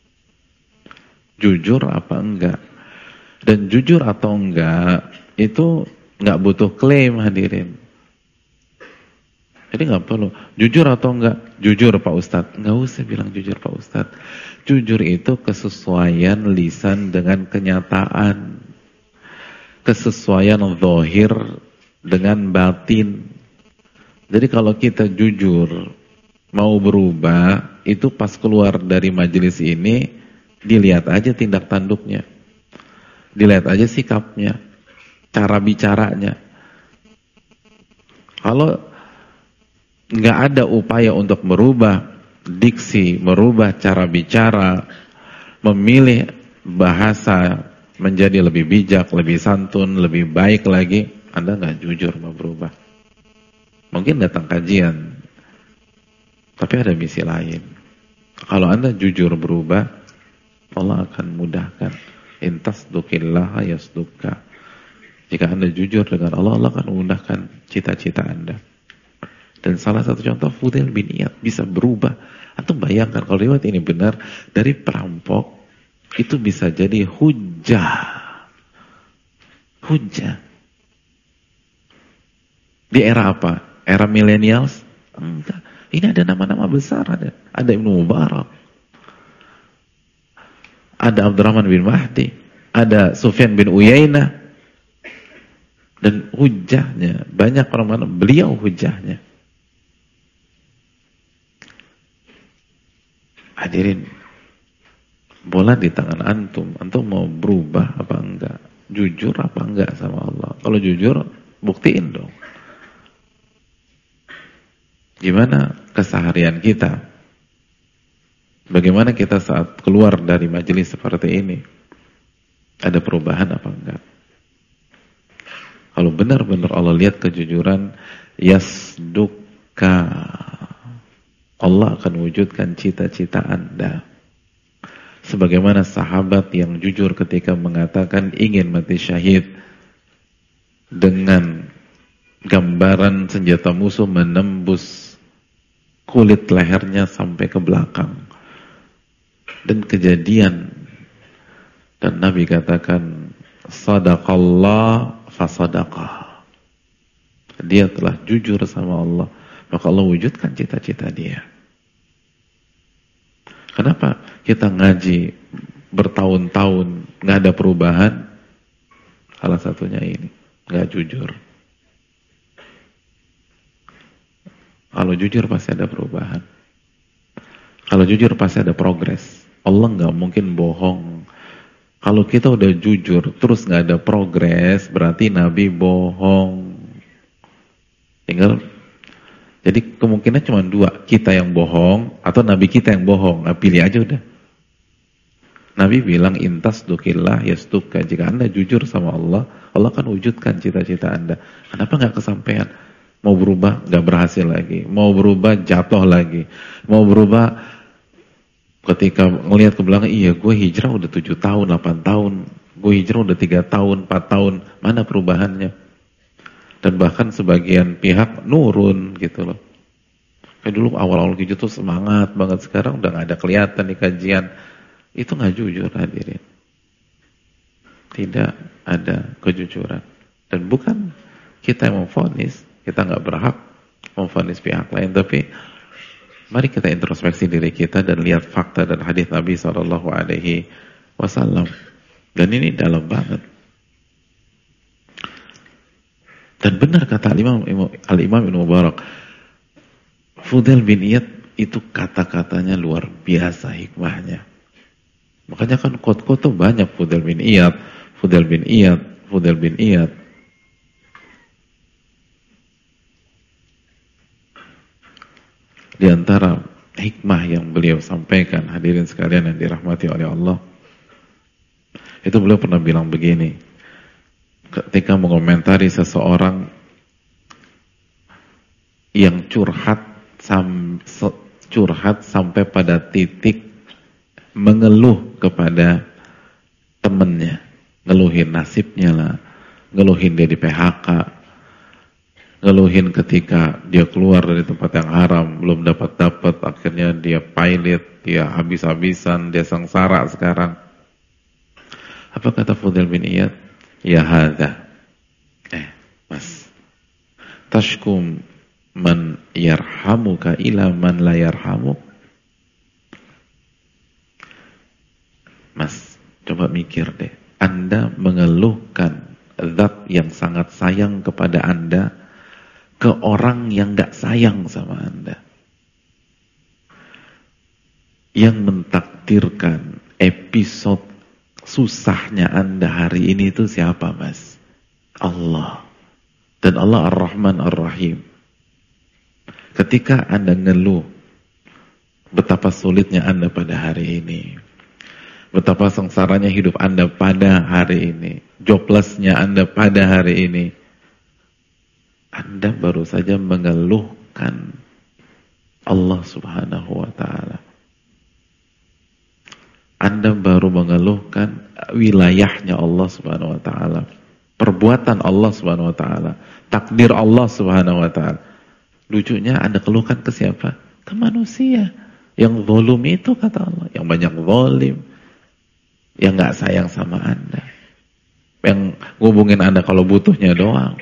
Jujur apa enggak? Dan jujur atau enggak itu enggak butuh klaim, hadirin. Jadi enggak perlu jujur atau enggak, jujur Pak Ustadz. Enggak usah bilang jujur Pak Ustadz. Jujur itu kesesuaian lisan dengan kenyataan. Kesesuaian zahir dengan batin. Jadi kalau kita jujur mau berubah, itu pas keluar dari majelis ini, dilihat aja tindak tanduknya, dilihat aja sikapnya, cara bicaranya. Kalau nggak ada upaya untuk merubah diksi, merubah cara bicara, memilih bahasa menjadi lebih bijak, lebih santun, lebih baik lagi, Anda nggak jujur mau berubah. Mungkin datang kajian, tapi ada misi lain. Kalau Anda jujur berubah, Allah akan mudahkan. Intasduqillaha yasdukka. Jika Anda jujur dengan Allah, Allah akan memudahkan cita-cita Anda. Dan salah satu contoh, Fudail bin Iyad bisa berubah. Antum bayangkan kalau riwayat ini benar, dari perampok itu bisa jadi hujah. Hujah. Di era apa? Era millennials? Enggak. Ini ada nama-nama besar, ada Ibnu Mubarak, ada Abdurrahman bin Mahdi, ada Sufyan bin Uyainah, dan hujahnya banyak orang, beliau hujahnya. Hadirin, bola di tangan antum. Antum mau berubah apa enggak? Jujur apa enggak sama Allah? Kalau jujur, buktiin dong. Gimana keseharian kita? Bagaimana kita saat keluar dari majelis seperti ini? Ada perubahan apa enggak? Kalau benar-benar Allah lihat kejujuran, yasdukka, Allah akan wujudkan cita-cita Anda. Sebagaimana sahabat yang jujur ketika mengatakan ingin mati syahid dengan gambaran senjata musuh menembus kulit lehernya sampai ke belakang. Dan kejadian, dan Nabi katakan, sadaqallah fasadaqah. Dia telah jujur sama Allah, maka Allah wujudkan cita-cita dia. Kenapa kita ngaji bertahun-tahun nggak ada perubahan? Salah satunya ini, nggak jujur. Kalau jujur pasti ada perubahan. Kalau jujur pasti ada progres. Allah nggak mungkin bohong. Kalau kita udah jujur terus nggak ada progres, berarti Nabi bohong. Jadi kemungkinan cuma dua, kita yang bohong atau Nabi kita yang bohong. Nah, pilih aja udah. Nabi bilang intas dukillah yastuka, jika Anda jujur sama Allah, Allah akan wujudkan cita-cita Anda. Kenapa nggak kesampaian? Mau berubah nggak berhasil lagi, mau berubah jatuh lagi, mau berubah ketika ngelihat ke belakang, iya gue hijrah udah 7 tahun, 8 tahun, gue hijrah udah 3 tahun, 4 tahun, mana perubahannya? Dan bahkan sebagian pihak nurun gitu loh. Kayak dulu awal-awal hijrah tuh semangat banget, sekarang udah nggak ada kelihatan di kajian. Itu nggak jujur hadirin. Tidak ada kejujuran. Dan bukan kita yang memvonis, kita nggak berhak memvonis pihak lain. Tapi mari kita introspeksi diri kita dan lihat fakta dan hadis Nabi SAW. Dan ini dalam banget. Dan benar kata Al-Imam Ibn Mubarak, Fudail bin Iyad itu kata-katanya luar biasa hikmahnya. Makanya kan quote-quote tuh banyak, Fudail bin Iyad, Fudail bin Iyad, Fudail bin Iyad. Di antara hikmah yang beliau sampaikan, hadirin sekalian yang dirahmati oleh Allah, itu beliau pernah bilang begini, ketika mengomentari seseorang yang curhat sampai pada titik mengeluh kepada temennya, ngeluhin nasibnya lah, ngeluhin dia di PHK, ngeluhin ketika dia keluar dari tempat yang haram, belum dapat, akhirnya dia pailit, dia habis-habisan, dia sengsara sekarang. Apa kata Fudail bin Iyad? Ya hadza, mas, tashkum man yarhamuka ila man la yarhamuk. Mas, coba mikir deh. Anda mengeluhkan zat yang sangat sayang kepada Anda ke orang yang gak sayang sama Anda. Yang mentakdirkan episode susahnya Anda hari ini itu siapa, Mas? Allah. Dan Allah Ar-Rahman Ar-Rahim. Ketika Anda ngeluh betapa sulitnya Anda pada hari ini, betapa sengsaranya hidup Anda pada hari ini, joblessnya Anda pada hari ini, Anda baru saja mengeluhkan Allah Subhanahu wa ta'ala. Anda baru mengeluhkan wilayahnya Allah Subhanahu wa ta'ala, perbuatan Allah Subhanahu wa ta'ala, takdir Allah Subhanahu wa ta'ala. Lucunya Anda keluhkan ke siapa? Ke manusia. Yang zalim itu kata Allah, yang banyak zalim, yang gak sayang sama Anda, yang ngubungin Anda kalau butuhnya doang.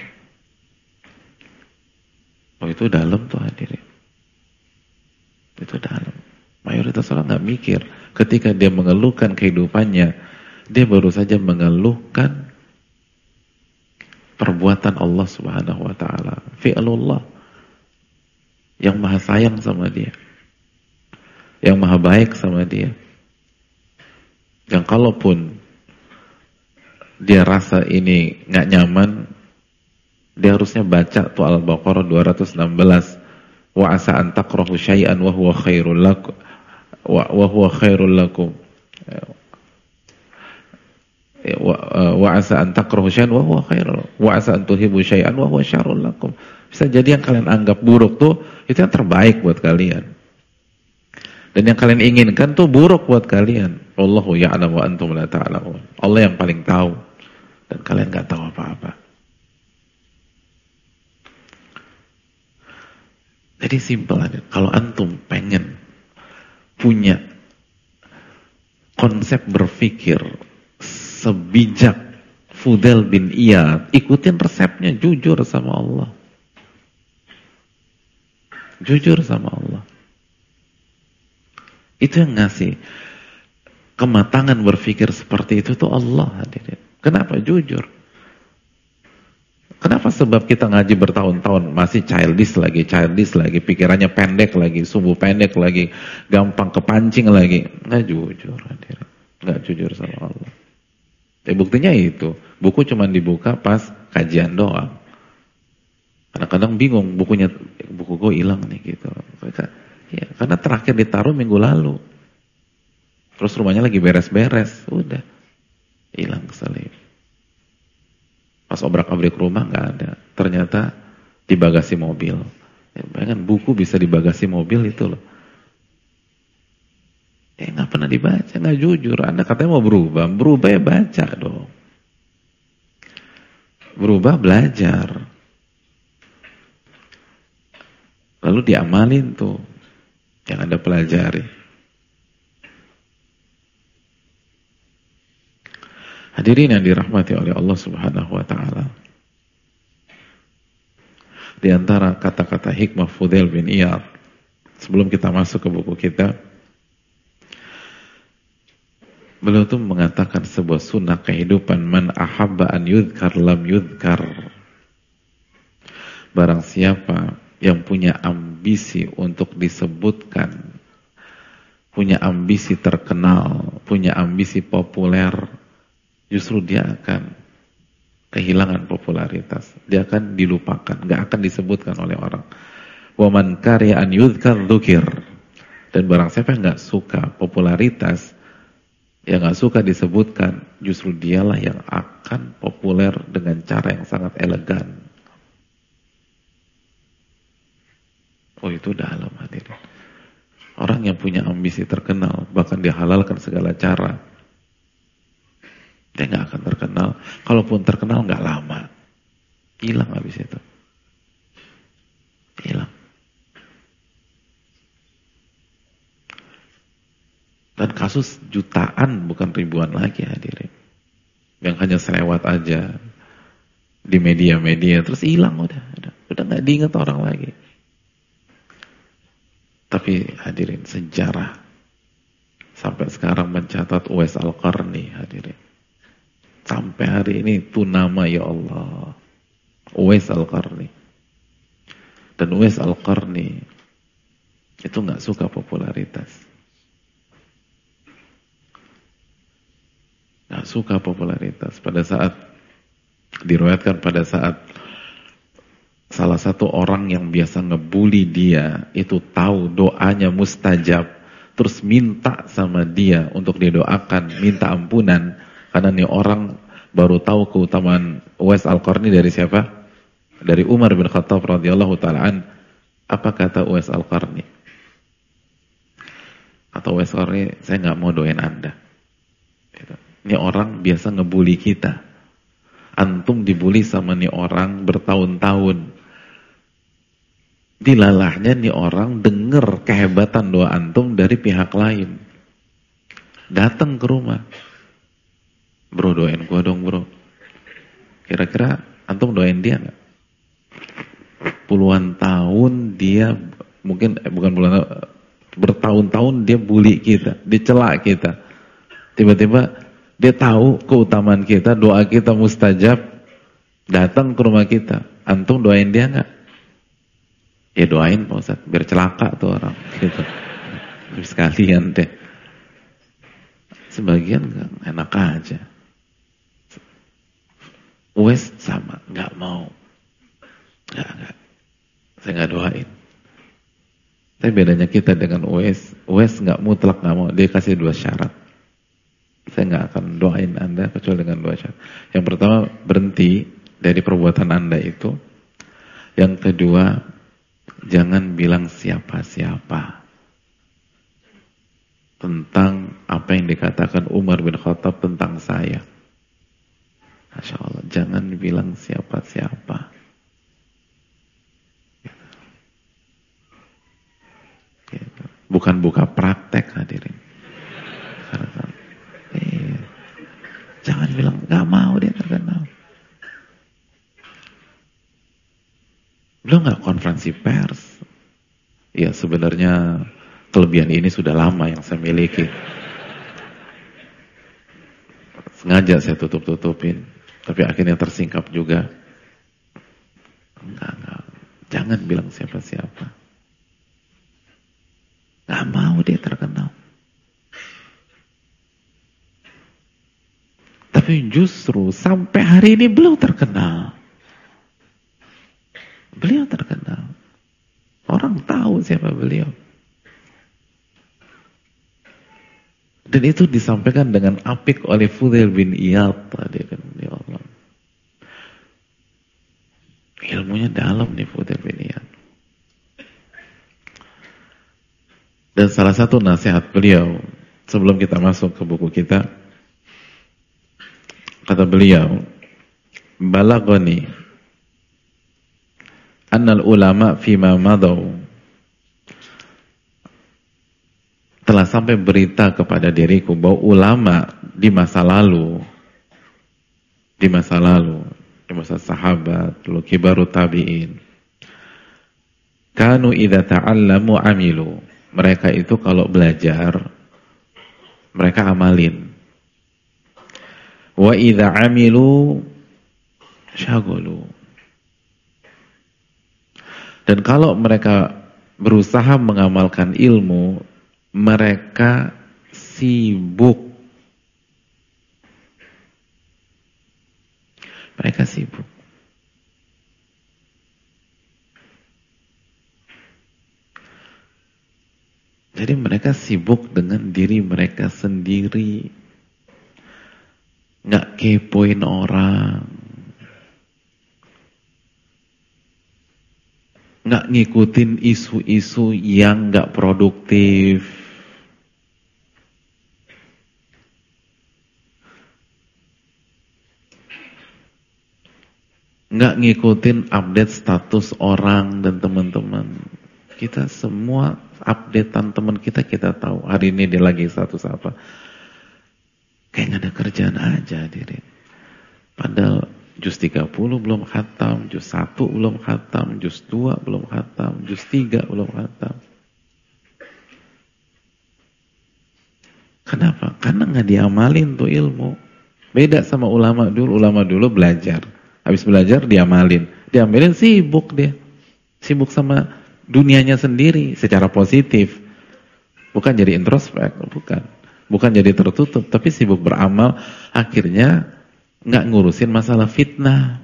Oh, itu dalam tuh hadirin. Itu dalam. Mayoritas orang gak mikir. Ketika dia mengeluhkan kehidupannya, dia baru saja mengeluhkan perbuatan Allah Subhanahu wa ta'ala, fi'lullah, yang maha sayang sama dia, yang maha baik sama dia, yang kalaupun dia rasa ini gak nyaman, dia harusnya baca tuh Al-Baqarah 216, wa asa an takrahu syai'an wa huwa khairul lakum wa huwa khairul lakum wa asa an takrahu syai'an wa huwa khairul wa asa an tuhibbu syai'an wa huwa syarrul lakum. Bisa jadi yang kalian anggap buruk tuh itu yang terbaik buat kalian, dan yang kalian inginkan tuh buruk buat kalian. Wallahu ya'lam wa antum la ta'lamun. Allah yang paling tahu dan kalian gak tahu apa-apa. Jadi simpel aja. Kalau antum pengen punya konsep berpikir sebijak Fudail bin Iyad, ikutin resepnya, jujur sama Allah. Jujur sama Allah. Itu yang ngasih kematangan berpikir seperti itu tuh Allah, hadirin. Kenapa jujur? Kenapa? Sebab kita ngaji bertahun-tahun masih childish lagi, pikirannya pendek lagi, sumbu pendek lagi, gampang kepancing lagi. Nggak jujur, hadirin. Nggak jujur sama Allah. Buktinya itu, buku cuma dibuka pas kajian doang. Kadang-kadang bingung, buku gue hilang nih gitu. Ya, karena terakhir ditaruh minggu lalu. Terus rumahnya lagi beres-beres, udah hilang keselip. Pas obrak-abrik rumah nggak ada, ternyata di bagasi mobil. Ya, bayangkan buku bisa di bagasi mobil itu loh. Nggak pernah dibaca, nggak jujur. Anda katanya mau berubah ya baca dong. Berubah belajar. Lalu diamalin tuh yang Anda pelajari. Hadirin yang dirahmati oleh Allah Subhanahu wa taala. Di antara kata-kata hikmah Fudail bin Iyad sebelum kita masuk ke buku kita, beliau tuh mengatakan sebuah sunnah kehidupan, man ahabba an yudhkar lam yudhkar. Barang siapa yang punya ambisi untuk disebutkan, punya ambisi terkenal, punya ambisi populer, justru dia akan kehilangan popularitas. Dia akan dilupakan, gak akan disebutkan oleh orang. Wa man kariha an yudhkar dzukir. Dan barang siapa yang gak suka popularitas, yang gak suka disebutkan, justru dialah yang akan populer dengan cara yang sangat elegan. Oh, itu dalam hadirin. Orang yang punya ambisi terkenal, bahkan dihalalkan segala cara, dia nggak akan terkenal. Kalaupun terkenal nggak lama, hilang habis itu, hilang. Dan kasus jutaan bukan ribuan lagi hadirin, yang hanya selewat aja di media-media terus hilang, udah nggak diingat orang lagi. Tapi hadirin, sejarah sampai sekarang mencatat Uwais Al-Qarni hadirin. Sampai hari ini itu nama, ya Allah, Uwais Al-Qarni. Dan Uwais Al-Qarni itu gak suka popularitas. Gak suka popularitas. Pada saat, diriwayatkan pada saat salah satu orang yang biasa ngebully dia itu tahu doanya mustajab, terus minta sama dia untuk didoakan, minta ampunan, karena nih orang baru tahu keutamaan Uwais Al-Qarni dari siapa? Dari Umar bin Khattab radhiyallahu ta'ala. Apa kata Uwais Al-Qarni? Atau Uwais Al-Qarni, saya nggak mau doain Anda. Ini orang biasa ngebully kita. Antum dibully sama nih orang bertahun-tahun. Dilalahnya nih orang denger kehebatan doa antum dari pihak lain. Datang ke rumah. Bro, doain gua dong bro. Kira-kira antum doain dia nggak? Puluhan tahun dia, mungkin bukan puluhan tahun, bertahun-tahun dia bully kita, dia celak kita. Tiba-tiba dia tahu keutamaan kita, doa kita mustajab, datang ke rumah kita. Antum doain dia nggak? Ya doain Pak Ustadz, biar celaka tuh orang gitu. Sekalian deh. Sebagian gak, enak aja. Uwais sama, nggak mau. Nggak. Saya nggak doain. Tapi bedanya kita dengan Uwais nggak mutlak nggak mau. Dia kasih 2 syarat. Saya nggak akan doain Anda kecuali dengan 2 syarat. Yang pertama, berhenti dari perbuatan Anda itu. Yang kedua, jangan bilang siapa-siapa tentang apa yang dikatakan Umar bin Khattab tentang saya. Masya Allah, jangan bilang siapa-siapa. Gitu. Bukan buka praktek hadirin. Jangan bilang, gak mau dia terkenal. Beliau gak konferensi pers. Ya sebenarnya kelebihan ini sudah lama yang saya miliki. Sengaja saya tutup-tutupin. Tapi akhirnya tersingkap juga. Enggak. Jangan bilang siapa-siapa. Gak mau dia terkenal. Tapi justru sampai hari ini beliau terkenal. Beliau terkenal. Orang tahu siapa beliau. Dan itu disampaikan dengan apik oleh Fudail bin Iyad tadi kan, ya Allah. Ilmunya dalam nih Fudail bin Iyad. Dan salah satu nasihat beliau sebelum kita masuk ke buku kita, kata beliau, "Balaghani annal ulama fima madaw." Telah sampai berita kepada diriku bahwa ulama di masa lalu, di masa sahabat, lalu kibaru tabi'in, kanu idza ta'allamu amilu. Mereka itu kalau belajar, mereka amalin. Wa idza amilu syaghalu. Dan kalau mereka berusaha mengamalkan ilmu, mereka sibuk. Mereka sibuk. Jadi mereka sibuk dengan diri mereka sendiri. Nggak kepoin orang. Nggak ngikutin isu-isu yang nggak produktif. Nggak ngikutin update status orang dan teman-teman. Kita semua updatean teman kita tahu. Hari ini dia lagi status apa. Kayak nggak ada kerjaan aja diri. Padahal juz 30 belum khatam, juz 1 belum khatam, juz 2 belum khatam, juz 3 belum khatam. Kenapa? Karena nggak diamalin tuh ilmu. Beda sama ulama dulu belajar. Habis belajar diamalin. Diamalin sibuk dia. Sibuk sama dunianya sendiri secara positif. Bukan jadi introspek, bukan. Bukan jadi tertutup, tapi sibuk beramal. Akhirnya nggak ngurusin masalah fitnah.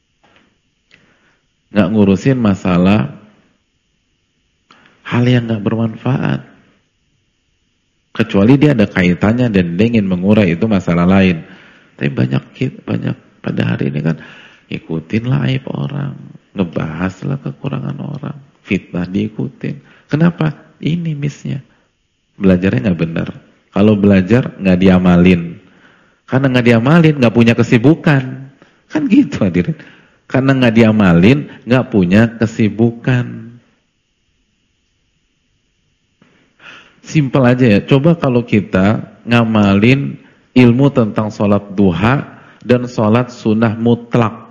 Nggak ngurusin masalah hal yang nggak bermanfaat. Kecuali dia ada kaitannya dan dia ingin mengurai, itu masalah lain. Tapi banyak pada hari ini kan ikutinlah aib orang, ngebahaslah kekurangan orang, fitnah diikutin. Kenapa? Ini missnya. Belajarnya nggak benar. Kalau belajar nggak diamalin, karena nggak diamalin nggak punya kesibukan, kan gitu hadirin. Karena nggak diamalin nggak punya kesibukan. Simpel aja ya. Coba kalau kita ngamalin ilmu tentang sholat duha dan sholat sunnah mutlak.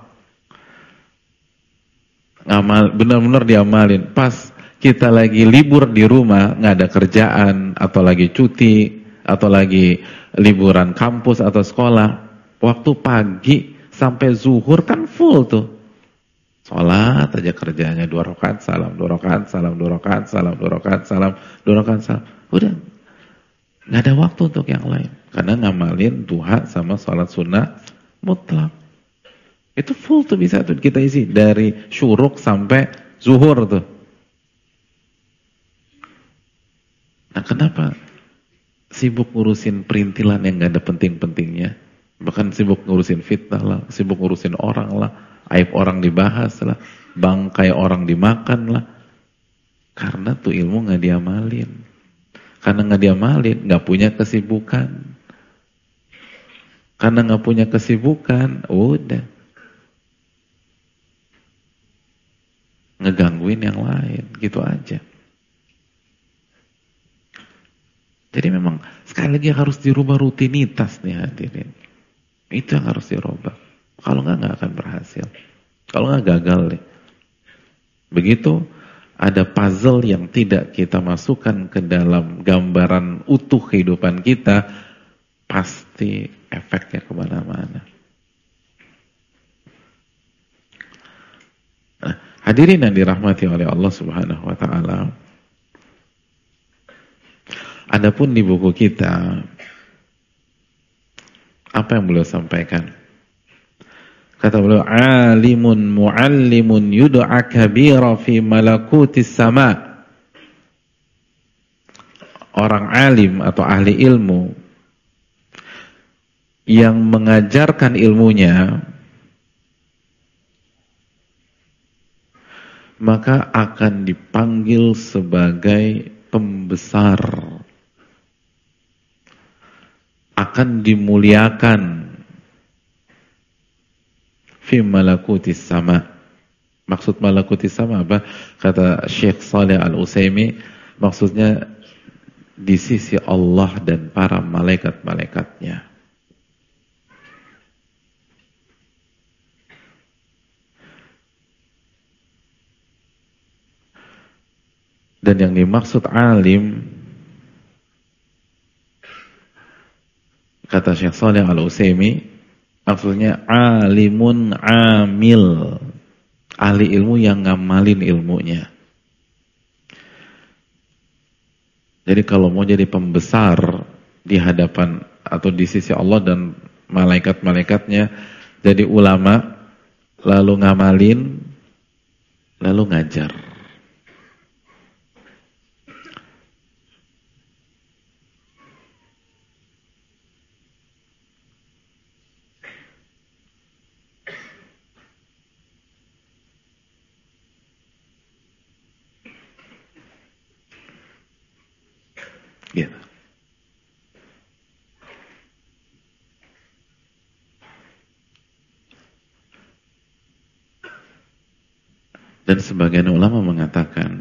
Benar-benar diamalin. Pas kita lagi libur di rumah, nggak ada kerjaan, atau lagi cuti, atau lagi liburan kampus atau sekolah, waktu pagi sampai zuhur kan full tuh. Sholat aja kerjanya 2 rakaat salam, 2 rakaat salam, 2 rakaat salam, 2 rakaat salam, 2 rakaat salam. Udah, nggak ada waktu untuk yang lain. Karena ngamalin duha sama sholat sunnah mutlak. Itu full tuh bisa tuh kita isi dari syuruk sampai zuhur tuh. Nah kenapa sibuk ngurusin perintilan yang gak ada penting-pentingnya? Bahkan sibuk ngurusin fitnah lah, sibuk ngurusin orang lah, aib orang dibahas lah, bangkai orang dimakan lah. Karena tuh ilmu gak diamalin. Karena gak diamalin, gak punya kesibukan. Karena gak punya kesibukan, udah ngegangguin yang lain, gitu aja. Jadi memang sekali lagi harus dirubah rutinitas nih hadirin. Itu yang harus dirubah. Kalau nggak akan berhasil. Kalau nggak gagal nih. Begitu ada puzzle yang tidak kita masukkan ke dalam gambaran utuh kehidupan kita, pasti efeknya kemana-mana. Nah, hadirin yang dirahmati oleh Allah Subhanahu wa Ta'ala, adapun di buku kita, apa yang beliau sampaikan? Kata beliau, alimun muallimun yud'a kabira fi malakutis sama. orang alim atau ahli ilmu yang mengajarkan ilmunya, maka akan dipanggil sebagai pembesar, akan dimuliakan fi malakutis sama. Maksud malakutis sama apa? Kata Syekh Shalih Al-Utsaimin, maksudnya di sisi Allah dan para malaikat-malaikatnya. Dan yang dimaksud alim, kata Syekh Shalih Al-Utsaimin, maksudnya alimun amil, ahli ilmu yang ngamalin ilmunya. Jadi kalau mau jadi pembesar di hadapan atau di sisi Allah dan malaikat-malaikatnya, jadi ulama, lalu ngamalin, lalu ngajar. Gitu. Dan sebagian ulama mengatakan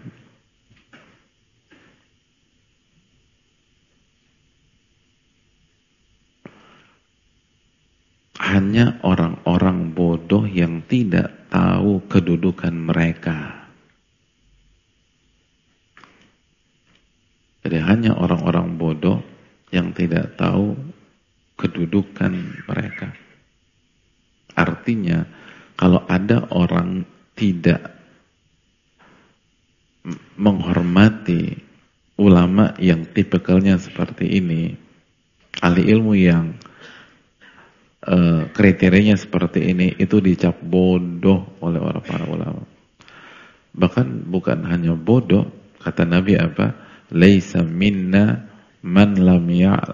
hanya orang-orang bodoh yang tidak tahu kedudukan mereka. Jadi hanya orang-orang bodoh yang tidak tahu kedudukan mereka. Artinya, kalau ada orang tidak menghormati ulama yang tipikalnya seperti ini, ahli ilmu yang kriterianya seperti ini, itu dicap bodoh oleh para ulama. Bahkan bukan hanya bodoh, kata Nabi apa? Laisa minna man lam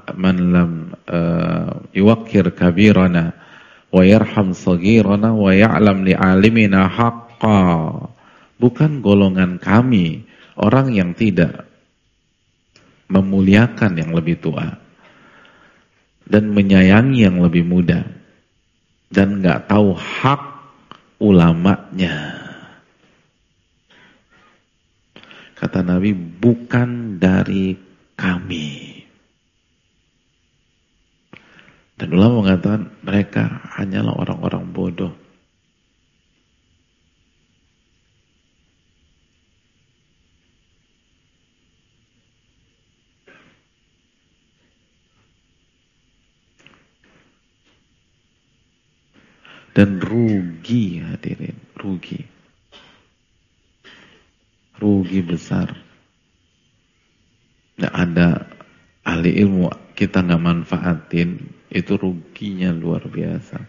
yuwaqqir kabirana wa yarham saghirana wa ya'lam li'alimina haqqa. Bukan golongan kami orang yang tidak memuliakan yang lebih tua dan menyayangi yang lebih muda dan nggak tahu hak ulamanya. Kata Nabi, bukan dari kami. Dan ulama mengatakan mereka hanyalah orang-orang bodoh. Dan rugi, hadirin, rugi. Rugi besar. Nggak ada ahli ilmu kita nggak manfaatin, itu ruginya luar biasa.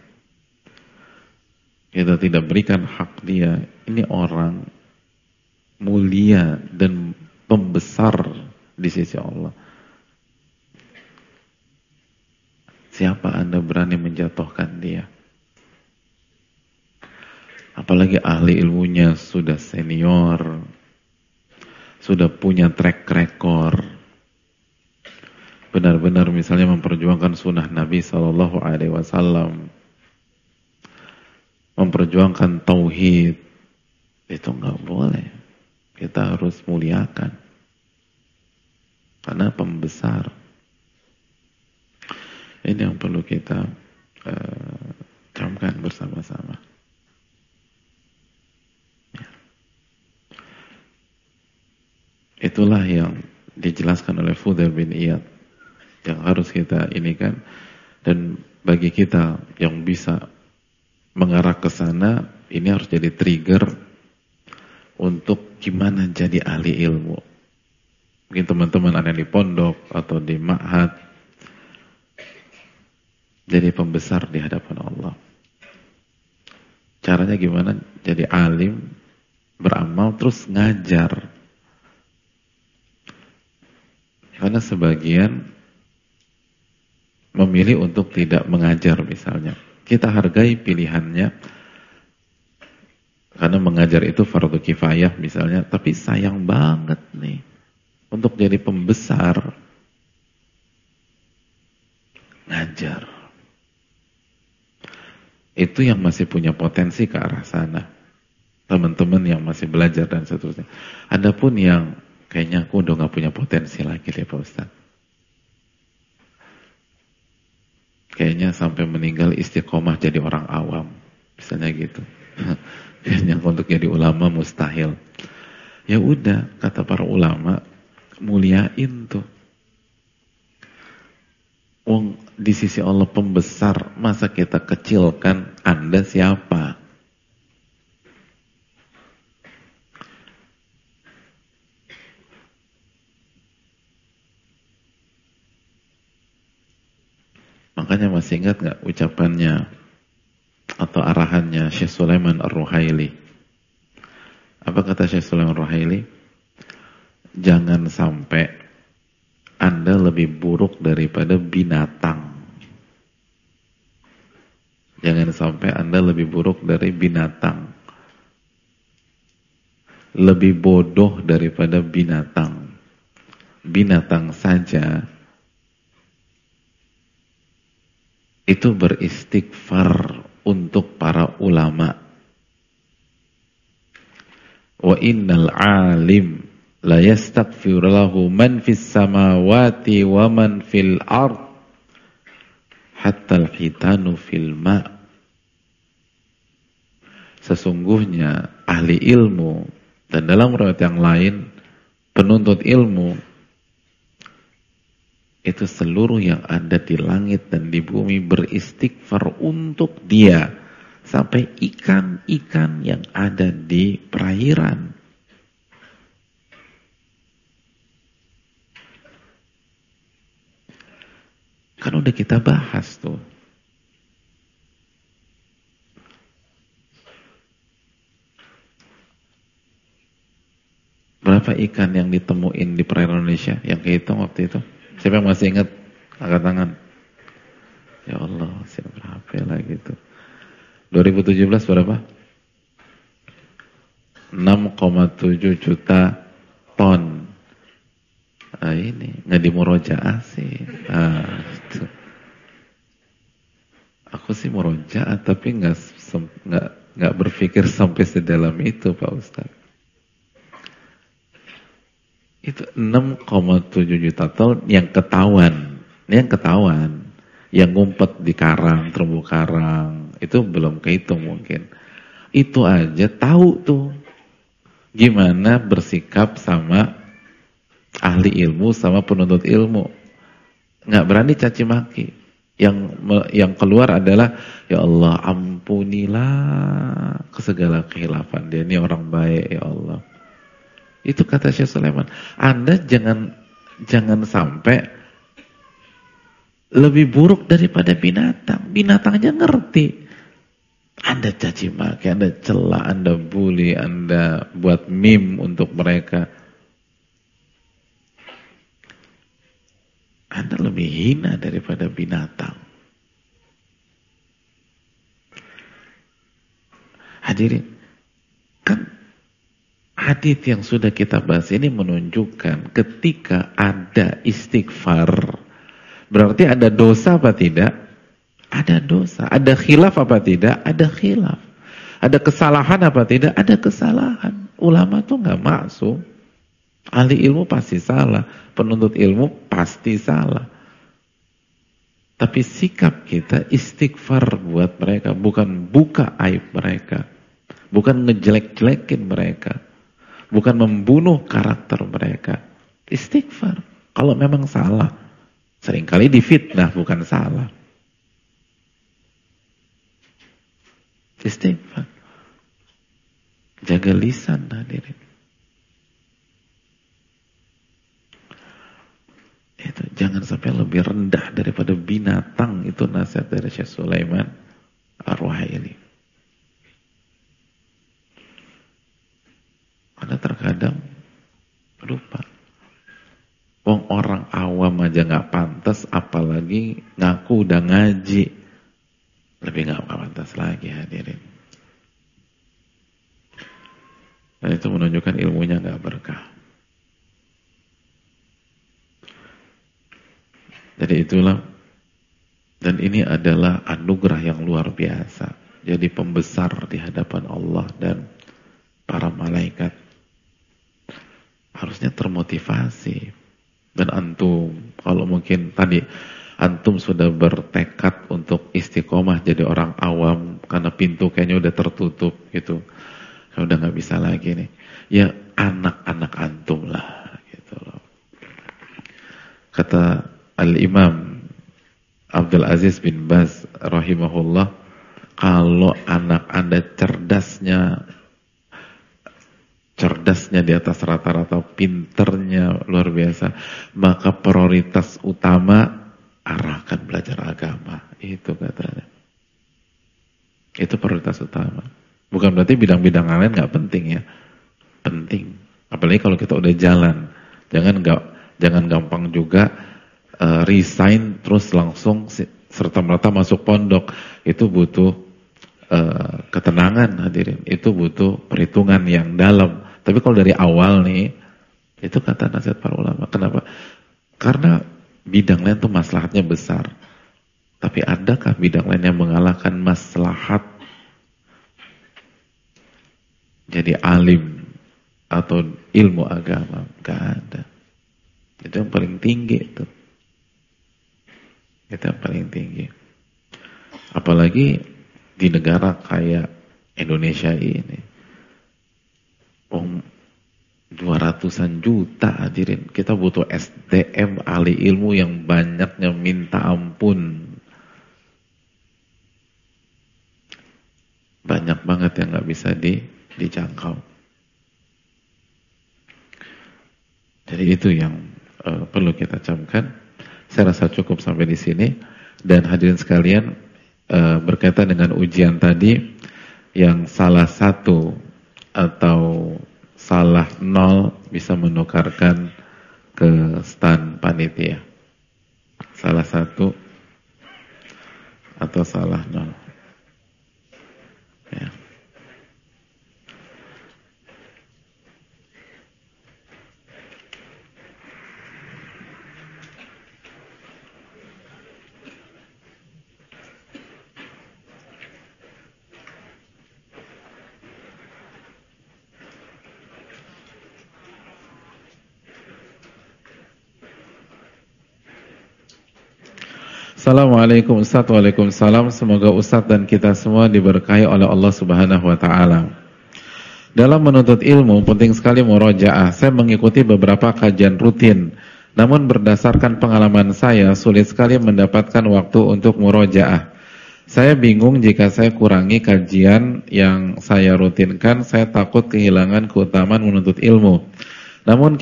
Kita tidak berikan hak dia. Ini orang mulia dan pembesar di sisi Allah. Siapa Anda berani menjatuhkan dia? Apalagi ahli ilmunya sudah senior, sudah punya track record, benar-benar misalnya memperjuangkan sunnah Nabi SAW, memperjuangkan tauhid, itu nggak boleh. Kita harus muliakan, karena pembesar. Ini yang perlu kita camkan bersama-sama. Itulah yang dijelaskan oleh Fudail bin Iyad yang harus kita inikan, dan bagi kita yang bisa mengarah ke sana, ini harus jadi trigger untuk gimana jadi ahli ilmu. Mungkin teman-teman ada di pondok atau di ma'had, jadi pembesar di hadapan Allah. Caranya gimana? Jadi alim, beramal, terus ngajar. Karena sebagian memilih untuk tidak mengajar misalnya. Kita hargai pilihannya, karena mengajar itu fardu kifayah misalnya, tapi sayang banget nih untuk jadi pembesar ngajar. Itu yang masih punya potensi ke arah sana. Teman-teman yang masih belajar dan seterusnya. Adapun yang kayaknya aku udah gak punya potensi lagi deh Pak Ustadz. Kayaknya sampai meninggal istiqomah jadi orang awam. Misalnya gitu. Kayaknya untuk jadi ulama mustahil. Ya udah, kata para ulama, muliain tuh. Wong di sisi Allah pembesar, masa kita kecilkan? Anda siapa? Makanya masih ingat gak ucapannya atau arahannya Syekh Sulaiman Ar-Ruhaili? Apa kata Syekh Sulaiman Ar-Ruhaili? Jangan sampai Anda lebih buruk daripada binatang. Jangan sampai Anda lebih buruk dari binatang. Lebih bodoh daripada binatang. Binatang saja itu beristighfar untuk para ulama. Wa innal alim la yastaghfiru lahu man fis samawati wa man fil ard hatta al-hitanu fil ma'. Sesungguhnya ahli ilmu, dan dalam riwayat yang lain penuntut ilmu, itu seluruh yang ada di langit dan di bumi beristighfar untuk dia, sampai ikan-ikan yang ada di perairan. Kan udah kita bahas tuh. Berapa ikan yang ditemuin di perairan Indonesia yang kehitung waktu itu? Siapa yang masih ingat? Angkat tangan. Ya Allah, siapa berapa lah gitu. 2017 berapa? 6,7 juta ton. Ini nggak dimurojaah sih. Itu. Aku sih murojaah tapi nggak berpikir sampai sedalam itu Pak Ustadz. Itu 6,7 juta ton yang ketahuan. Yang ketahuan. Yang ngumpet di karang, terumbu karang. Itu belum kehitung mungkin. Itu aja tahu tuh. Gimana bersikap sama ahli ilmu, sama penuntut ilmu. Nggak berani caci maki. Yang keluar adalah, ya Allah ampunilah segala kehilafan. Dia ini orang baik ya Allah. Itu kata Syekh Sulaiman. Anda jangan sampai lebih buruk daripada binatang. Binatang aja ngerti. Anda caci maki, Anda cela, Anda bully, Anda buat meme untuk mereka. Anda lebih hina daripada binatang. Hadirin, kan hadits yang sudah kita bahas ini menunjukkan ketika ada istighfar, berarti ada dosa apa tidak? Ada dosa. Ada khilaf apa tidak? Ada khilaf. Ada kesalahan apa tidak? Ada kesalahan. Ulama tuh nggak maksum. Ahli ilmu pasti salah. Penuntut ilmu pasti salah. Tapi sikap kita istighfar buat mereka. Bukan buka aib mereka. Bukan ngejelek-jelekin mereka. Bukan membunuh karakter mereka. Istighfar. Kalau memang salah. Seringkali difitnah, bukan salah. Istighfar. Jaga lisan, hadirin. Itu jangan sampai lebih rendah daripada binatang. Itu nasihat dari Syekh Sulaiman Ar-Ruhaili. Karena terkadang lupa. Orang aja nggak pantas, apalagi ngaku udah ngaji, lebih nggak pantas lagi hadirin. Dan itu menunjukkan ilmunya nggak berkah. Jadi itulah, dan ini adalah anugerah yang luar biasa. Jadi pembesar di hadapan Allah dan para malaikat. Harusnya termotivasi. Dan antum, kalau mungkin tadi antum sudah bertekad untuk istiqomah jadi orang awam karena pintu kayaknya udah tertutup gitu, udah nggak bisa lagi nih, ya anak-anak antum lah gitu loh. Kata Al-Imam Abdul Aziz bin Baz rahimahullah, kalau anak Anda cerdasnya di atas rata-rata, pinternya luar biasa, maka prioritas utama arahkan belajar agama. Itu katanya. Itu prioritas utama. Bukan berarti bidang-bidang lain nggak penting ya. Penting. Apalagi kalau kita udah jalan. Jangan gampang juga resign terus langsung serta-merta masuk pondok. Itu butuh ketenangan hadirin. Itu butuh perhitungan yang dalam. Tapi kalau dari awal nih, itu kata nasihat para ulama. Kenapa? Karena bidang lain tuh maslahatnya besar. Tapi adakah bidang lain yang mengalahkan maslahat jadi alim atau ilmu agama? Gak ada. Itu yang paling tinggi itu. Itu yang paling tinggi. Apalagi di negara kayak Indonesia ini. 200-an juta hadirin. Kita butuh SDM ahli ilmu yang banyaknya minta ampun. Banyak banget yang gak bisa dijangkau. Jadi itu yang perlu kita camkan. Saya rasa cukup sampai di sini. Dan hadirin sekalian, berkaitan dengan ujian tadi, yang salah satu atau salah 0 bisa menukarkan ke stan panitia. Salah satu atau salah 0. Ya. Assalamualaikum Ustaz. Waalaikumsalam. Semoga Ustaz dan kita semua diberkahi oleh Allah Subhanahu wa taala. Dalam menuntut ilmu penting sekali murojaah. Saya mengikuti beberapa kajian rutin. Namun berdasarkan pengalaman saya sulit sekali mendapatkan waktu untuk murojaah. Saya bingung jika saya kurangi kajian yang saya rutinkan, saya takut kehilangan keutamaan menuntut ilmu. Namun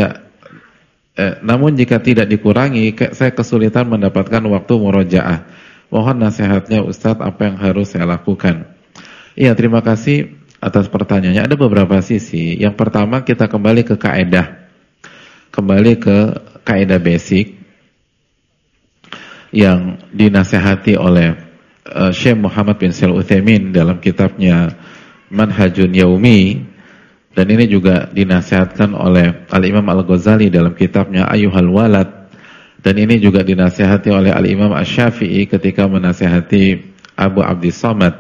jika tidak dikurangi, saya kesulitan mendapatkan waktu murojaah. Mohon nasihatnya Ustadz, apa yang harus saya lakukan? Iya, terima kasih atas pertanyaannya. Ada beberapa sisi. Yang pertama, kita kembali ke kaidah. Kembali ke kaidah basic yang dinasihati oleh Syekh Muhammad bin Shalih Al-Utsaimin dalam kitabnya Manhajun Yaumi. Dan ini juga dinasihatkan oleh Al-Imam Al-Ghazali dalam kitabnya Ayyuhal Walad. Dan ini juga dinasihati oleh Al-Imam Asy-Syafi'i ketika menasihati Abu Abdis Samad.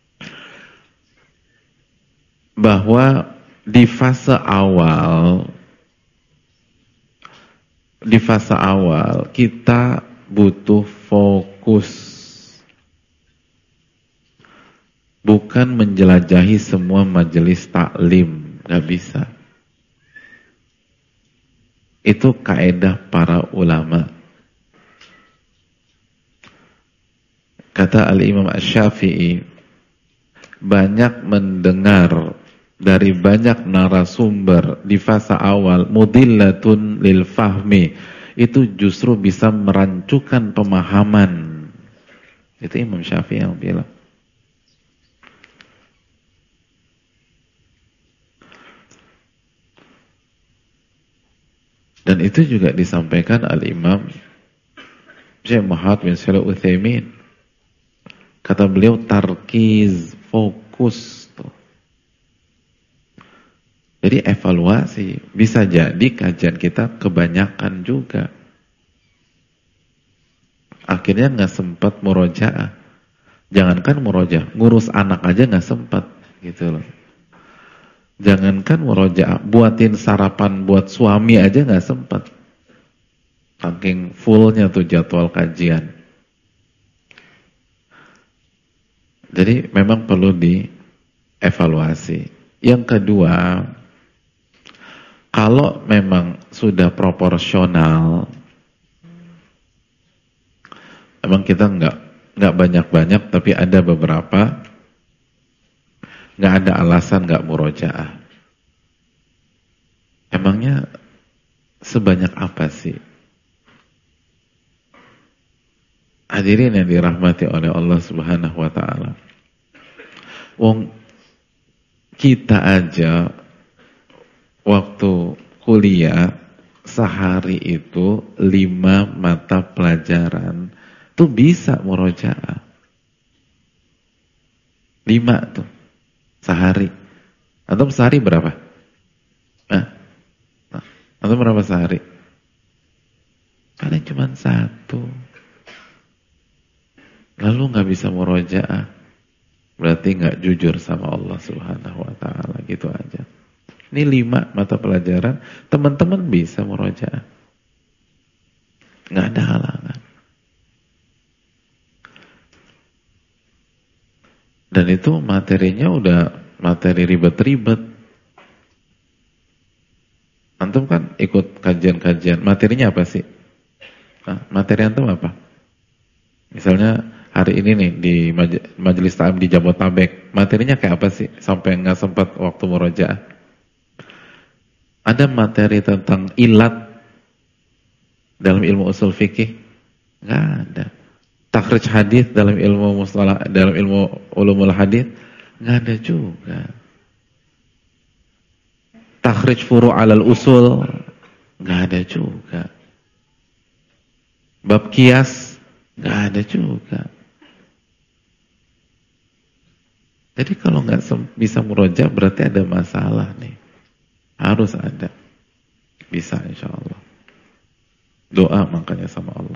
Bahwa di fase awal kita butuh fokus. Bukan menjelajahi semua majelis taklim. Gak bisa. Itu kaidah para ulama. Kata Al-Imam Asy-Syafi'i, banyak mendengar dari banyak narasumber di fase awal mudillatun lil fahmi, itu justru bisa merancukan pemahaman. Itu Imam Syafi'i yang bilang. Dan itu juga disampaikan Al-Imam Syekh Muhammad bin Shalih Utsaimin. Kata beliau, tarkiz, fokus. Jadi evaluasi. Bisa jadi kajian kita kebanyakan juga. Akhirnya nggak sempat murojaah. Jangankan murojaah, ngurus anak aja nggak sempat gitu loh. Jangankan murojaah, buatin sarapan buat suami aja nggak sempat. Saking fullnya tuh jadwal kajian. Jadi memang perlu dievaluasi. Yang kedua, kalau memang sudah proporsional, emang kita nggak banyak-banyak, tapi ada beberapa nggak ada alasan nggak murojaah. Emangnya sebanyak apa sih? Hadirin yang dirahmati oleh Allah Subhanahu wa taala. Wong kita aja waktu kuliah sehari itu 5 mata pelajaran tuh bisa murojaah. 5 tuh sehari. Antum sehari berapa? Antum berapa sehari? Paling cuma 1. Lalu nggak bisa murojaah, berarti nggak jujur sama Allah Subhanahu wa taala, gitu aja. Ini 5 mata pelajaran, teman-teman bisa murojaah. Nggak ada halangan. Dan itu materinya udah materi ribet-ribet. Antum kan ikut kajian-kajian, materinya apa sih? Materi antum apa? Misalnya hari ini nih di Majelis Ta'lim di Jabotabek, materinya kayak apa sih sampai nggak sempat waktu murojaah? Ada materi tentang ilat dalam ilmu usul fikih? Nggak ada. Takhrij hadis dalam ilmu mustalah, dalam ilmu ulumul hadis? Nggak ada juga. Takhrij furu' alal usul? Nggak ada juga. Bab qiyas? Nggak ada juga. Jadi kalau nggak bisa murojaah berarti ada masalah nih. Harus ada. Bisa insya Allah. Doa makanya sama Allah.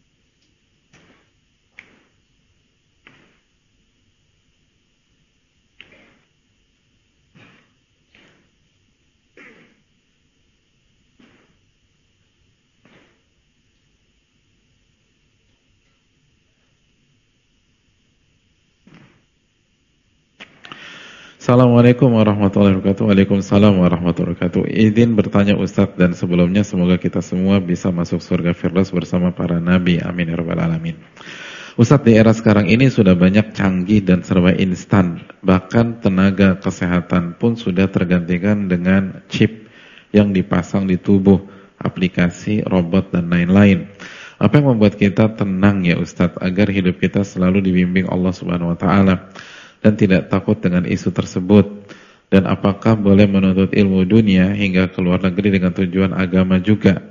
Assalamualaikum warahmatullahi wabarakatuh. Waalaikumsalam warahmatullahi wabarakatuh. Izin bertanya Ustadz, dan sebelumnya semoga kita semua bisa masuk surga Firdaus bersama para nabi. Amin ya rabbal alamin. Ustadz, di era sekarang ini sudah banyak canggih dan serba instan. Bahkan tenaga kesehatan pun sudah tergantikan dengan chip yang dipasang di tubuh, aplikasi, robot, dan lain-lain. Apa yang membuat kita tenang ya Ustadz, agar hidup kita selalu dibimbing Allah Subhanahu wa taala dan tidak takut dengan isu tersebut? Dan apakah boleh menuntut ilmu dunia hingga ke luar negeri dengan tujuan agama juga?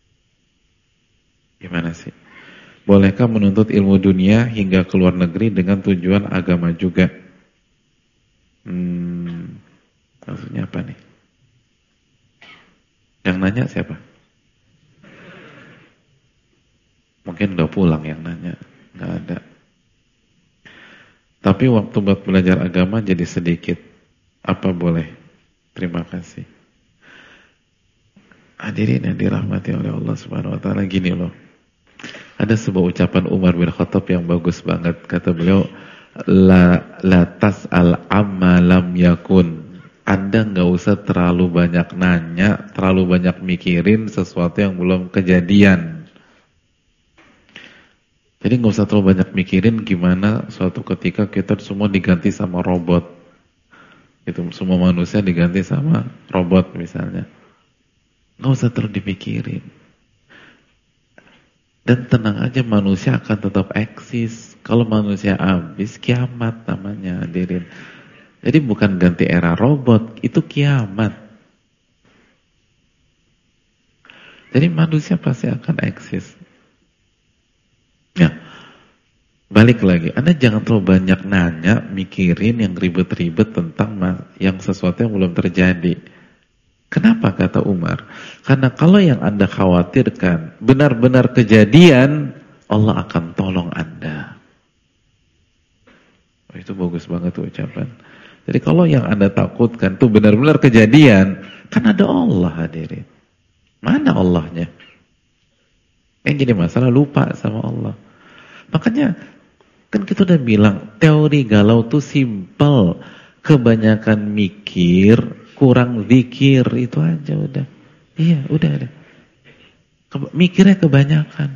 Gimana sih? Bolehkah menuntut ilmu dunia hingga ke luar negeri dengan tujuan agama juga? Maksudnya apa nih? Yang nanya siapa? Mungkin udah pulang yang nanya. Nggak ada. Tapi waktu buat belajar agama jadi sedikit. Apa boleh? Terima kasih. Hadirin yang dirahmati oleh Allah Subhanahu wa taala, gini loh. Ada sebuah ucapan Umar bin Khattab yang bagus banget. Kata beliau, la tas'al amma lam yakun. Anda nggak usah terlalu banyak nanya, terlalu banyak mikirin sesuatu yang belum kejadian. Jadi nggak usah terlalu banyak mikirin gimana suatu ketika kita semua diganti sama robot. Itu semua manusia diganti sama robot misalnya. Nggak usah terlalu dipikirin. Dan tenang aja, manusia akan tetap eksis. Kalau manusia habis, kiamat namanya, hadirin. Jadi bukan ganti era robot, itu kiamat. Jadi manusia pasti akan eksis. Ya, balik lagi, Anda jangan terlalu banyak nanya, mikirin yang ribet-ribet tentang yang sesuatu yang belum terjadi. Kenapa kata Umar? Karena kalau yang Anda khawatirkan benar-benar kejadian, Allah akan tolong Anda. Oh, itu bagus banget tuh ucapan. Jadi kalau yang Anda takutkan tuh benar-benar kejadian, kan ada Allah hadirin. Mana Allahnya? Yang jadi masalah lupa sama Allah. Makanya kan kita udah bilang teori galau tuh simpel. Kebanyakan mikir, kurang zikir, itu aja udah. Iya, udah ada. Mikirnya kebanyakan.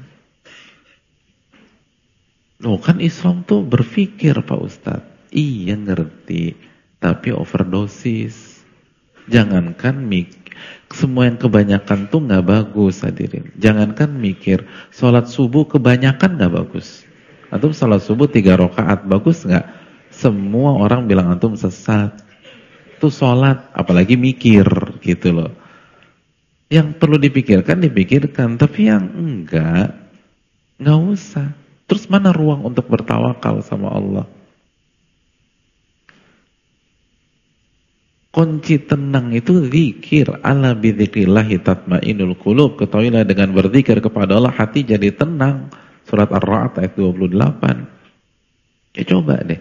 Loh kan Islam tuh berpikir Pak Ustadz. Iya ngerti, tapi overdosis. Jangankan semua yang kebanyakan tuh nggak bagus hadirin. Jangankan mikir, sholat subuh kebanyakan nggak bagus. Antum sholat subuh 3 rakaat bagus nggak? Semua orang bilang antum sesat. Itu sholat, apalagi mikir gitu loh. Yang perlu dipikirkan, tapi yang nggak usah. Terus mana ruang untuk bertawakal sama Allah? Kunci tenang itu zikir. Ala bidzikrillahi tatmainul qulub. Ketahuilah dengan berzikir kepada Allah hati jadi tenang. Surat Ar-Ra'd ayat 28. Ya coba deh.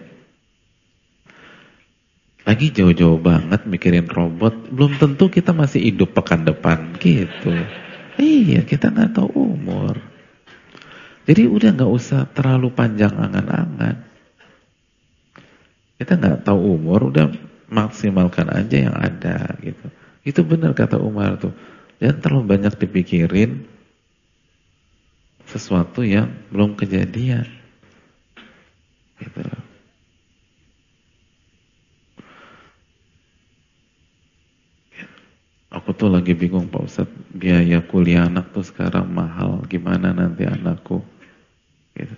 Lagi jauh-jauh banget mikirin robot. Belum tentu kita masih hidup pekan depan gitu. Iya, kita nggak tahu umur. Jadi udah nggak usah terlalu panjang angan-angan. Kita nggak tahu umur, udah maksimalkan aja yang ada gitu. Itu benar kata Umar tuh. Jangan terlalu banyak dipikirin sesuatu yang belum kejadian. Gitu. Aku tuh lagi bingung Pak Ustadz, biaya kuliah anak tuh sekarang mahal, gimana nanti anakku? Gitu.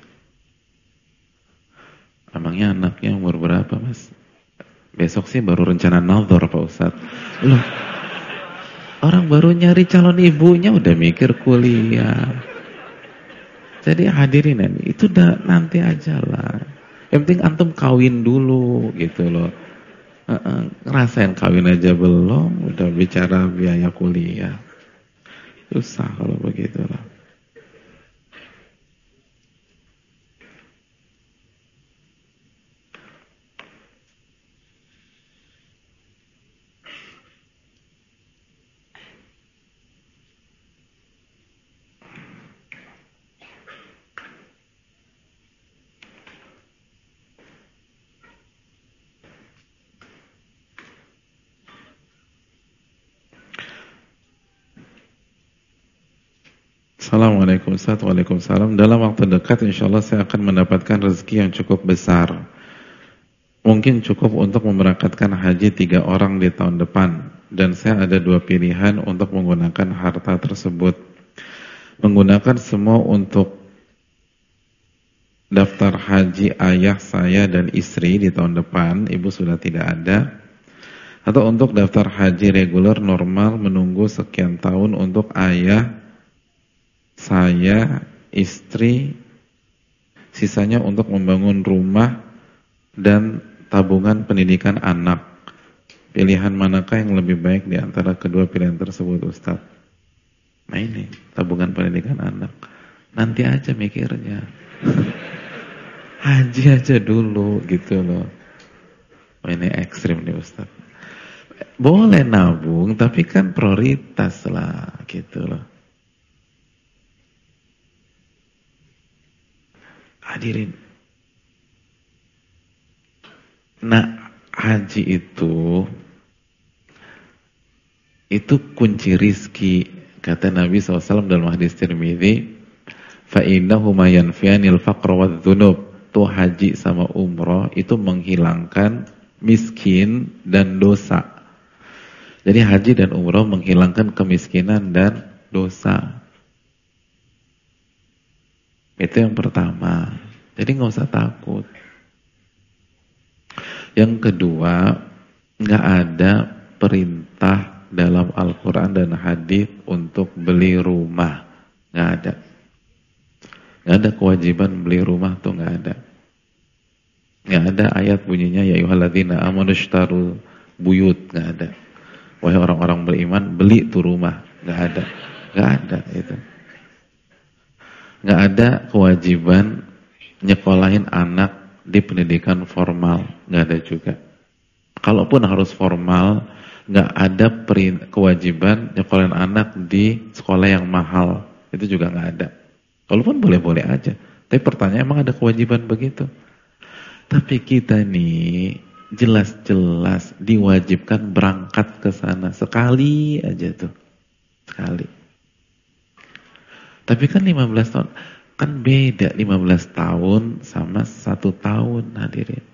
Emangnya anaknya umur berapa Mas? Besok sih baru rencana nadhor Pak Ustadz. Loh, orang baru nyari calon ibunya udah mikir kuliah. Jadi hadirin ini, itu udah nanti aja lah. Yang penting antum kawin dulu gitu loh. Ngerasain kawin aja belum, udah bicara biaya kuliah. Susah kalau begitu lah. Assalamualaikum Ustaz. Waalaikumsalam. Dalam waktu dekat insya Allah saya akan mendapatkan rezeki yang cukup besar. Mungkin cukup untuk memberangkatkan haji 3 orang di tahun depan. Dan saya ada 2 pilihan untuk menggunakan harta tersebut. Menggunakan semua untuk daftar haji ayah saya dan istri di tahun depan. Ibu sudah tidak ada. Atau untuk daftar haji reguler normal menunggu sekian tahun untuk ayah saya, istri, sisanya untuk membangun rumah dan tabungan pendidikan anak. Pilihan manakah yang lebih baik di antara kedua pilihan tersebut Ustaz? Nah ini, tabungan pendidikan anak. Nanti aja mikirnya. Haji aja dulu gitu loh. Oh, ini ekstrim nih Ustaz. Boleh nabung, tapi kan prioritas lah gitu loh. Hadirin, nah haji itu kunci rizki, kata Nabi SAW dalam hadis Tirmidzi, fa innahu ma yanfiyanil faqra wadz-dzunub. Tuh haji sama umroh itu menghilangkan miskin dan dosa. Jadi haji dan umroh menghilangkan kemiskinan dan dosa. Itu yang pertama. Jadi nggak usah takut. Yang kedua, nggak ada perintah dalam Al-Quran dan hadis untuk beli rumah. Nggak ada. Nggak ada kewajiban beli rumah tuh, nggak ada. Nggak ada ayat bunyinya ya ayyuhalladzina amanu ishtaru buyut, nggak ada. Wahai orang-orang beriman, beli tuh rumah, nggak ada. Nggak ada itu. Nggak ada kewajiban nyekolahin anak di pendidikan formal, nggak ada juga. Kalaupun harus formal, nggak ada kewajiban nyekolahin anak di sekolah yang mahal, itu juga nggak ada. Kalaupun boleh-boleh aja. Tapi pertanyaan, emang ada kewajiban begitu? Tapi kita nih jelas-jelas diwajibkan berangkat ke sana sekali aja tuh, sekali. Tapi kan 15 tahun, kan beda 15 tahun sama 1 tahun, hadirin.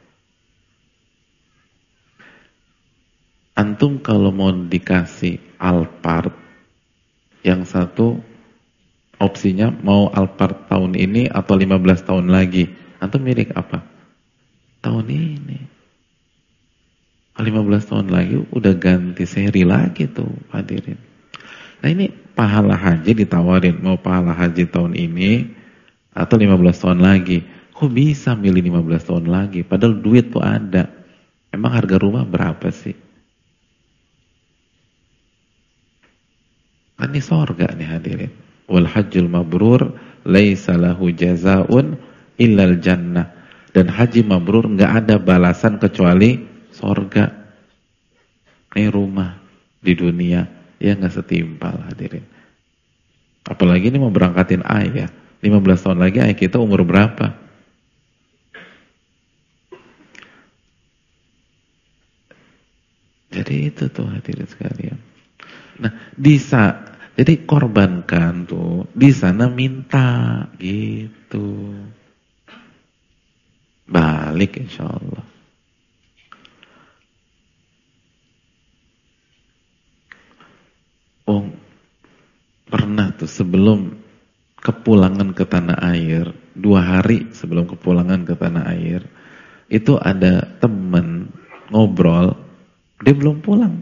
Antum kalau mau dikasih Alphard, yang satu opsinya mau Alphard tahun ini atau 15 tahun lagi, antum milih apa? Tahun ini. 15 tahun lagi udah ganti seri lagi tuh, hadirin. Nah ini pahala haji ditawarin, mau pahala haji tahun ini atau 15 tahun lagi. Kok bisa milih 15 tahun lagi? Padahal duit tuh ada. Emang harga rumah berapa sih? Kan ini sorga nih hadirin. Wal hajjul mabrur laisa lahu jazaa'un illal jannah. Dan haji mabrur nggak ada balasan kecuali sorga. Ini rumah di dunia ya nggak setimpal, hadirin. Apalagi ini mau berangkatin ayah. 15 tahun lagi ayah kita umur berapa? Jadi itu tuh hadirin sekalian. Nah, jadi korbankan tuh di sana minta gitu. Balik insyaallah. Oh, pernah tuh sebelum kepulangan ke tanah air, 2 hari sebelum kepulangan ke tanah air, itu ada temen ngobrol, dia belum pulang.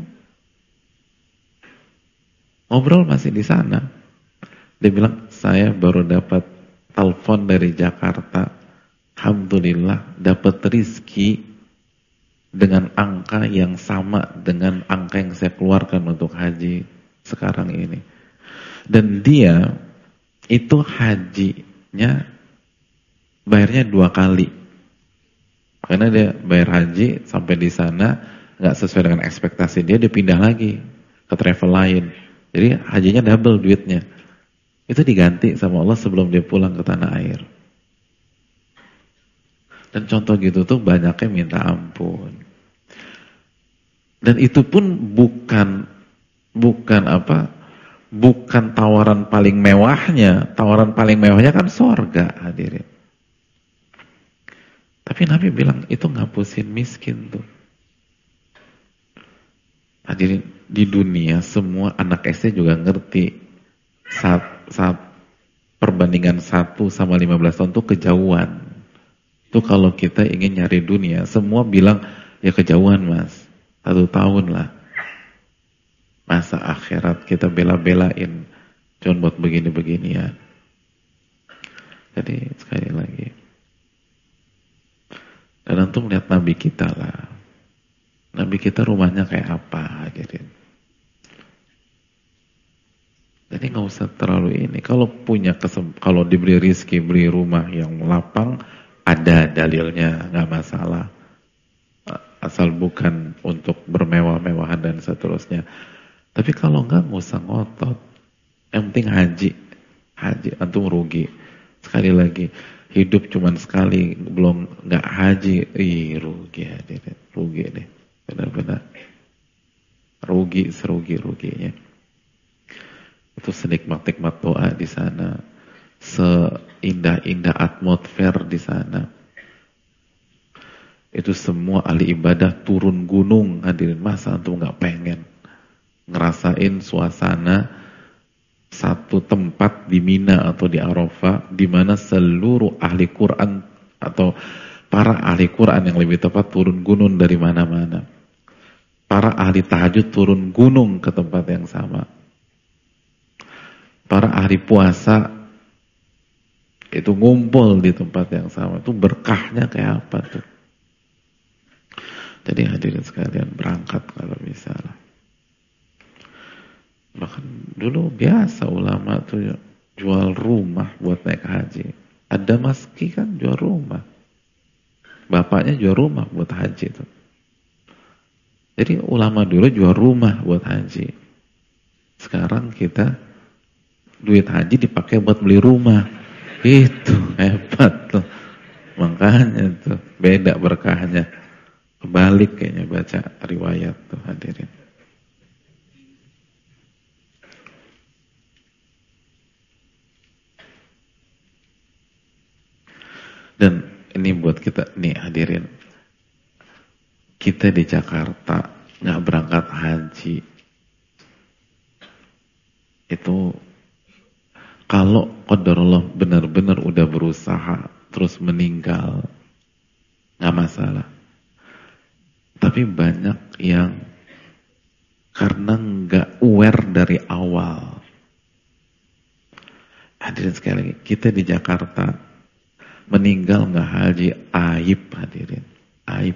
Ngobrol masih di sana. Dia bilang, saya baru dapat telepon dari Jakarta. Alhamdulillah dapat rezeki dengan angka yang sama dengan angka yang saya keluarkan untuk haji sekarang ini. Dan dia itu hajinya bayarnya 2 kali. Karena dia bayar haji sampai di sana nggak sesuai dengan ekspektasi dia pindah lagi ke travel lain. Jadi hajinya double duitnya. Itu diganti sama Allah sebelum dia pulang ke tanah air. Dan contoh gitu tuh banyaknya minta ampun. Dan itu pun bukan tawaran paling mewahnya. Tawaran paling mewahnya kan sorga, hadirin. Tapi Nabi bilang itu ngapusin miskin tuh. Hadirin, di dunia semua anak SD juga ngerti saat perbandingan 1 sama 15 tahun tuh kejauhan. Itu kalau kita ingin nyari dunia, semua bilang ya kejauhan mas, 1 tahun lah. Masa akhirat kita bela-belain cuma buat begini-beginian. Jadi sekali lagi, dan antum lihat Nabi kita lah. Nabi kita rumahnya kayak apa, hadirin. Jadi nggak usah terlalu ini. Kalau kalau diberi rezeki beli rumah yang lapang, ada dalilnya, nggak masalah. Asal bukan untuk bermewah-mewahan dan seterusnya. Tapi kalau nggak usah ngotot. Yang penting haji, antum rugi. Sekali lagi, hidup cuman sekali, belum nggak haji, rugi hadirin, rugi deh, benar-benar rugi serugi-ruginya. Itu senikmat-nikmat doa di sana, seindah-indah atmosfer di sana. Itu semua ahli ibadah turun gunung, hadirin. Masa antum nggak pengen ngerasain suasana satu tempat di Mina atau di Arafah, di mana seluruh ahli Quran atau para ahli Quran yang lebih tepat turun gunung dari mana-mana. Para ahli tahajud turun gunung ke tempat yang sama. Para ahli puasa itu ngumpul di tempat yang sama. Itu berkahnya kayak apa tuh? Jadi hadirin sekalian, berangkat kalau bisa. Bahkan dulu biasa ulama tuh jual rumah buat naik haji. Ada maski kan jual rumah. Bapaknya jual rumah buat haji tuh. Jadi ulama dulu jual rumah buat haji. Sekarang kita duit haji dipakai buat beli rumah. Itu hebat tuh. Makanya tuh beda berkahnya. Kebalik kayaknya baca riwayat tuh hadirin. Dan ini buat kita nih hadirin. Kita di Jakarta nggak berangkat haji. Itu kalau qadarullah benar-benar udah berusaha terus meninggal, nggak masalah. Tapi banyak yang karena nggak aware dari awal. Hadirin sekali lagi, kita di Jakarta meninggal nggak haji, aib hadirin, aib.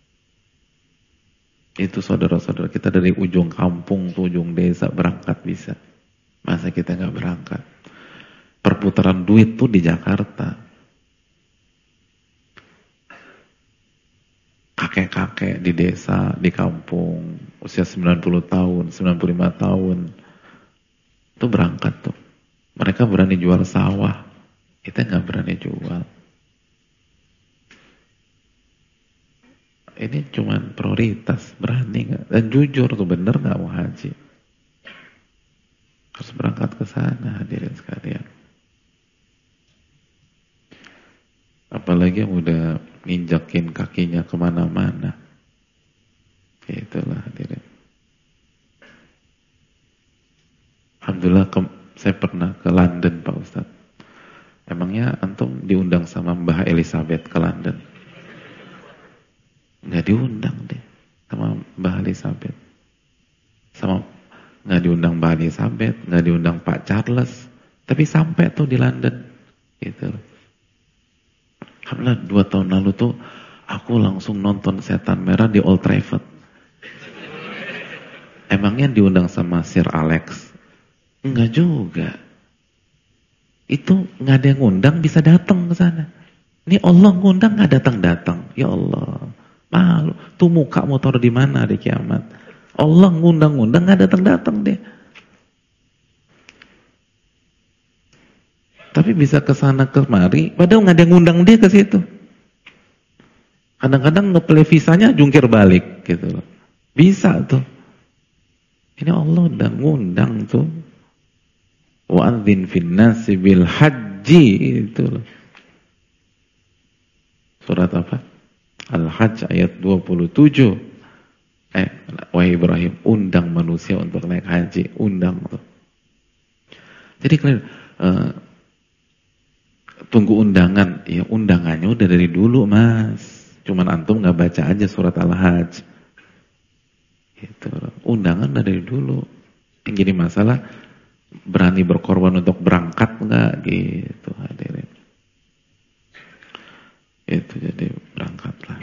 Itu saudara-saudara kita dari ujung kampung ke ujung desa berangkat bisa. Masa kita nggak berangkat? Perputaran duit tuh di Jakarta. Kakek-kakek di desa, di kampung, usia 90 tahun, 95 tahun, itu berangkat tuh. Mereka berani jual sawah, kita nggak berani jual. Ini cuman prioritas, berani nggak? Dan jujur tuh bener nggak mau haji? Harus berangkat ke sana hadirin sekalian. Apalagi yang udah nginjakin kakinya kemana-mana. Itulah hadirin. Alhamdulillah saya pernah ke London Pak Ustadz. Emangnya antum diundang sama Mbah Elizabeth ke London? Nggak diundang deh sama Mbah Elizabeth. Nggak diundang Mbah Elizabeth, nggak diundang Pak Charles. Tapi sampai tuh di London. Gitu loh. Alhamdulillah 2 tahun lalu tuh aku langsung nonton Setan Merah di Old Trafford. Emangnya diundang sama Sir Alex? Enggak juga. Itu nggak ada yang ngundang bisa datang ke sana. Ini Allah ngundang nggak datang-datang. Ya Allah, malu. Tuh muka mau taruh di mana di kiamat? Allah ngundang-ngundang nggak datang-datang deh. Tapi bisa ke sana kemari, padahal nggak ada yang ngundang dia ke situ. Kadang-kadang ngeplay visanya jungkir balik gitu loh. Bisa tuh. Ini Allah udah ngundang tuh. Wa'adzin fin nasi bil haji itu loh. Surat apa? Al-Hajj ayat 27. Wahai Ibrahim, undang manusia untuk naik haji, undang tuh. Jadi kalian tunggu undangan, ya undangannya udah dari dulu mas. Cuman antum nggak baca aja surat Al-Hajj. Gitu. Undangan udah dari dulu. Yang jadi masalah berani berkorban untuk berangkat nggak gitu hadirin. Itu jadi berangkatlah.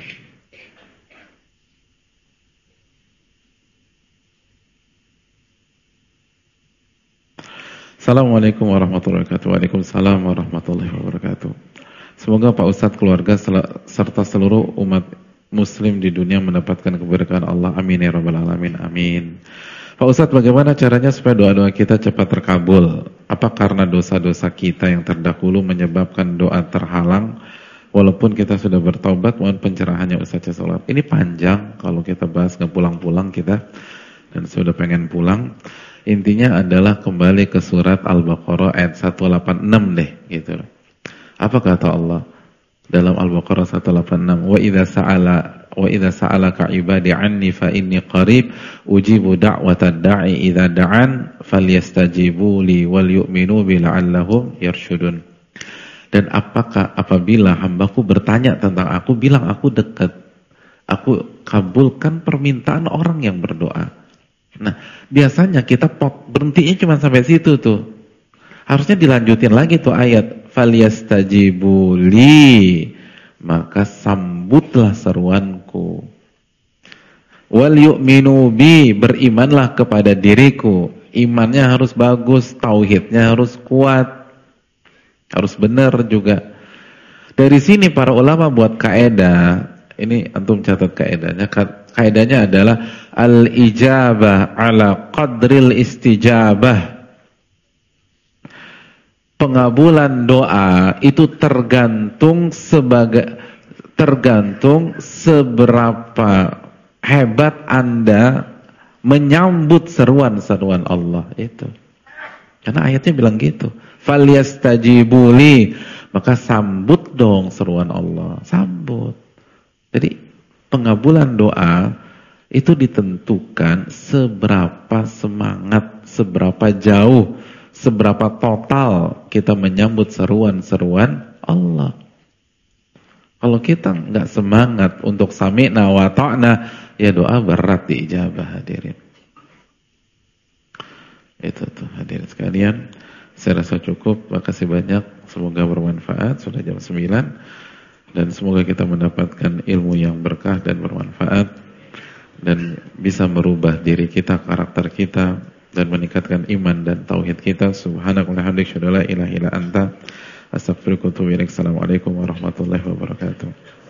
Assalamualaikum warahmatullahi wabarakatuh. Waalaikumsalam warahmatullahi wabarakatuh. Semoga Pak Ustadz, keluarga serta seluruh umat muslim di dunia mendapatkan keberkahan Allah. Amin ya rabbal alamin. Amin. Pak Ustadz, bagaimana caranya supaya doa-doa kita cepat terkabul? Apa karena dosa-dosa kita yang terdahulu menyebabkan doa terhalang walaupun kita sudah bertaubat? Mohon pencerahannya Ustadz Jazakallah. Ini panjang kalau kita bahas, nggak pulang-pulang kita, dan sudah pengen pulang. Intinya adalah kembali ke surat Al-Baqarah ayat 186 deh gitu. Apa kata Allah dalam Al-Baqarah 186? Wa idza sa'alaka ibadi anni fa inni qarib ujibu da'watad da'i idza da'an falyastajibu li wal yu'minu bi la'allahum yarshudun. Dan apakah apabila hambaku bertanya tentang aku, bilang aku dekat. Aku kabulkan permintaan orang yang berdoa. Nah, biasanya kita berhentinya cuma sampai situ tuh. Harusnya dilanjutin lagi tuh ayat. Falyastajibu li, maka sambutlah seruanku. Wal yu'minu bi, berimanlah kepada diriku. Imannya harus bagus, tauhidnya harus kuat, harus benar juga. Dari sini para ulama buat kaidah. Ini antum catat kaidahnya. Kaidahnya adalah al-ijabah ala qadril istijabah. Pengabulan doa itu tergantung seberapa hebat Anda menyambut seruan-seruan Allah itu. Karena ayatnya bilang gitu. Falyastajibuli, maka sambut dong seruan Allah, sambut. Jadi pengabulan doa itu ditentukan seberapa semangat, seberapa jauh, seberapa total kita menyambut seruan-seruan Allah. Kalau kita nggak semangat untuk sami'na wa ta'na, ya doa berat diijabah, hadirin. Itu tuh hadirin sekalian. Saya rasa cukup, makasih banyak. Semoga bermanfaat, sudah jam 9. Dan semoga kita mendapatkan ilmu yang berkah dan bermanfaat. Dan bisa merubah diri kita, karakter kita. Dan meningkatkan iman dan tauhid kita. Subhanakallahumma wa bihamdika, asyhadu an la ilaha illa anta, astaghfiruka wa atubu ilaik. Assalamualaikum warahmatullahi wabarakatuh.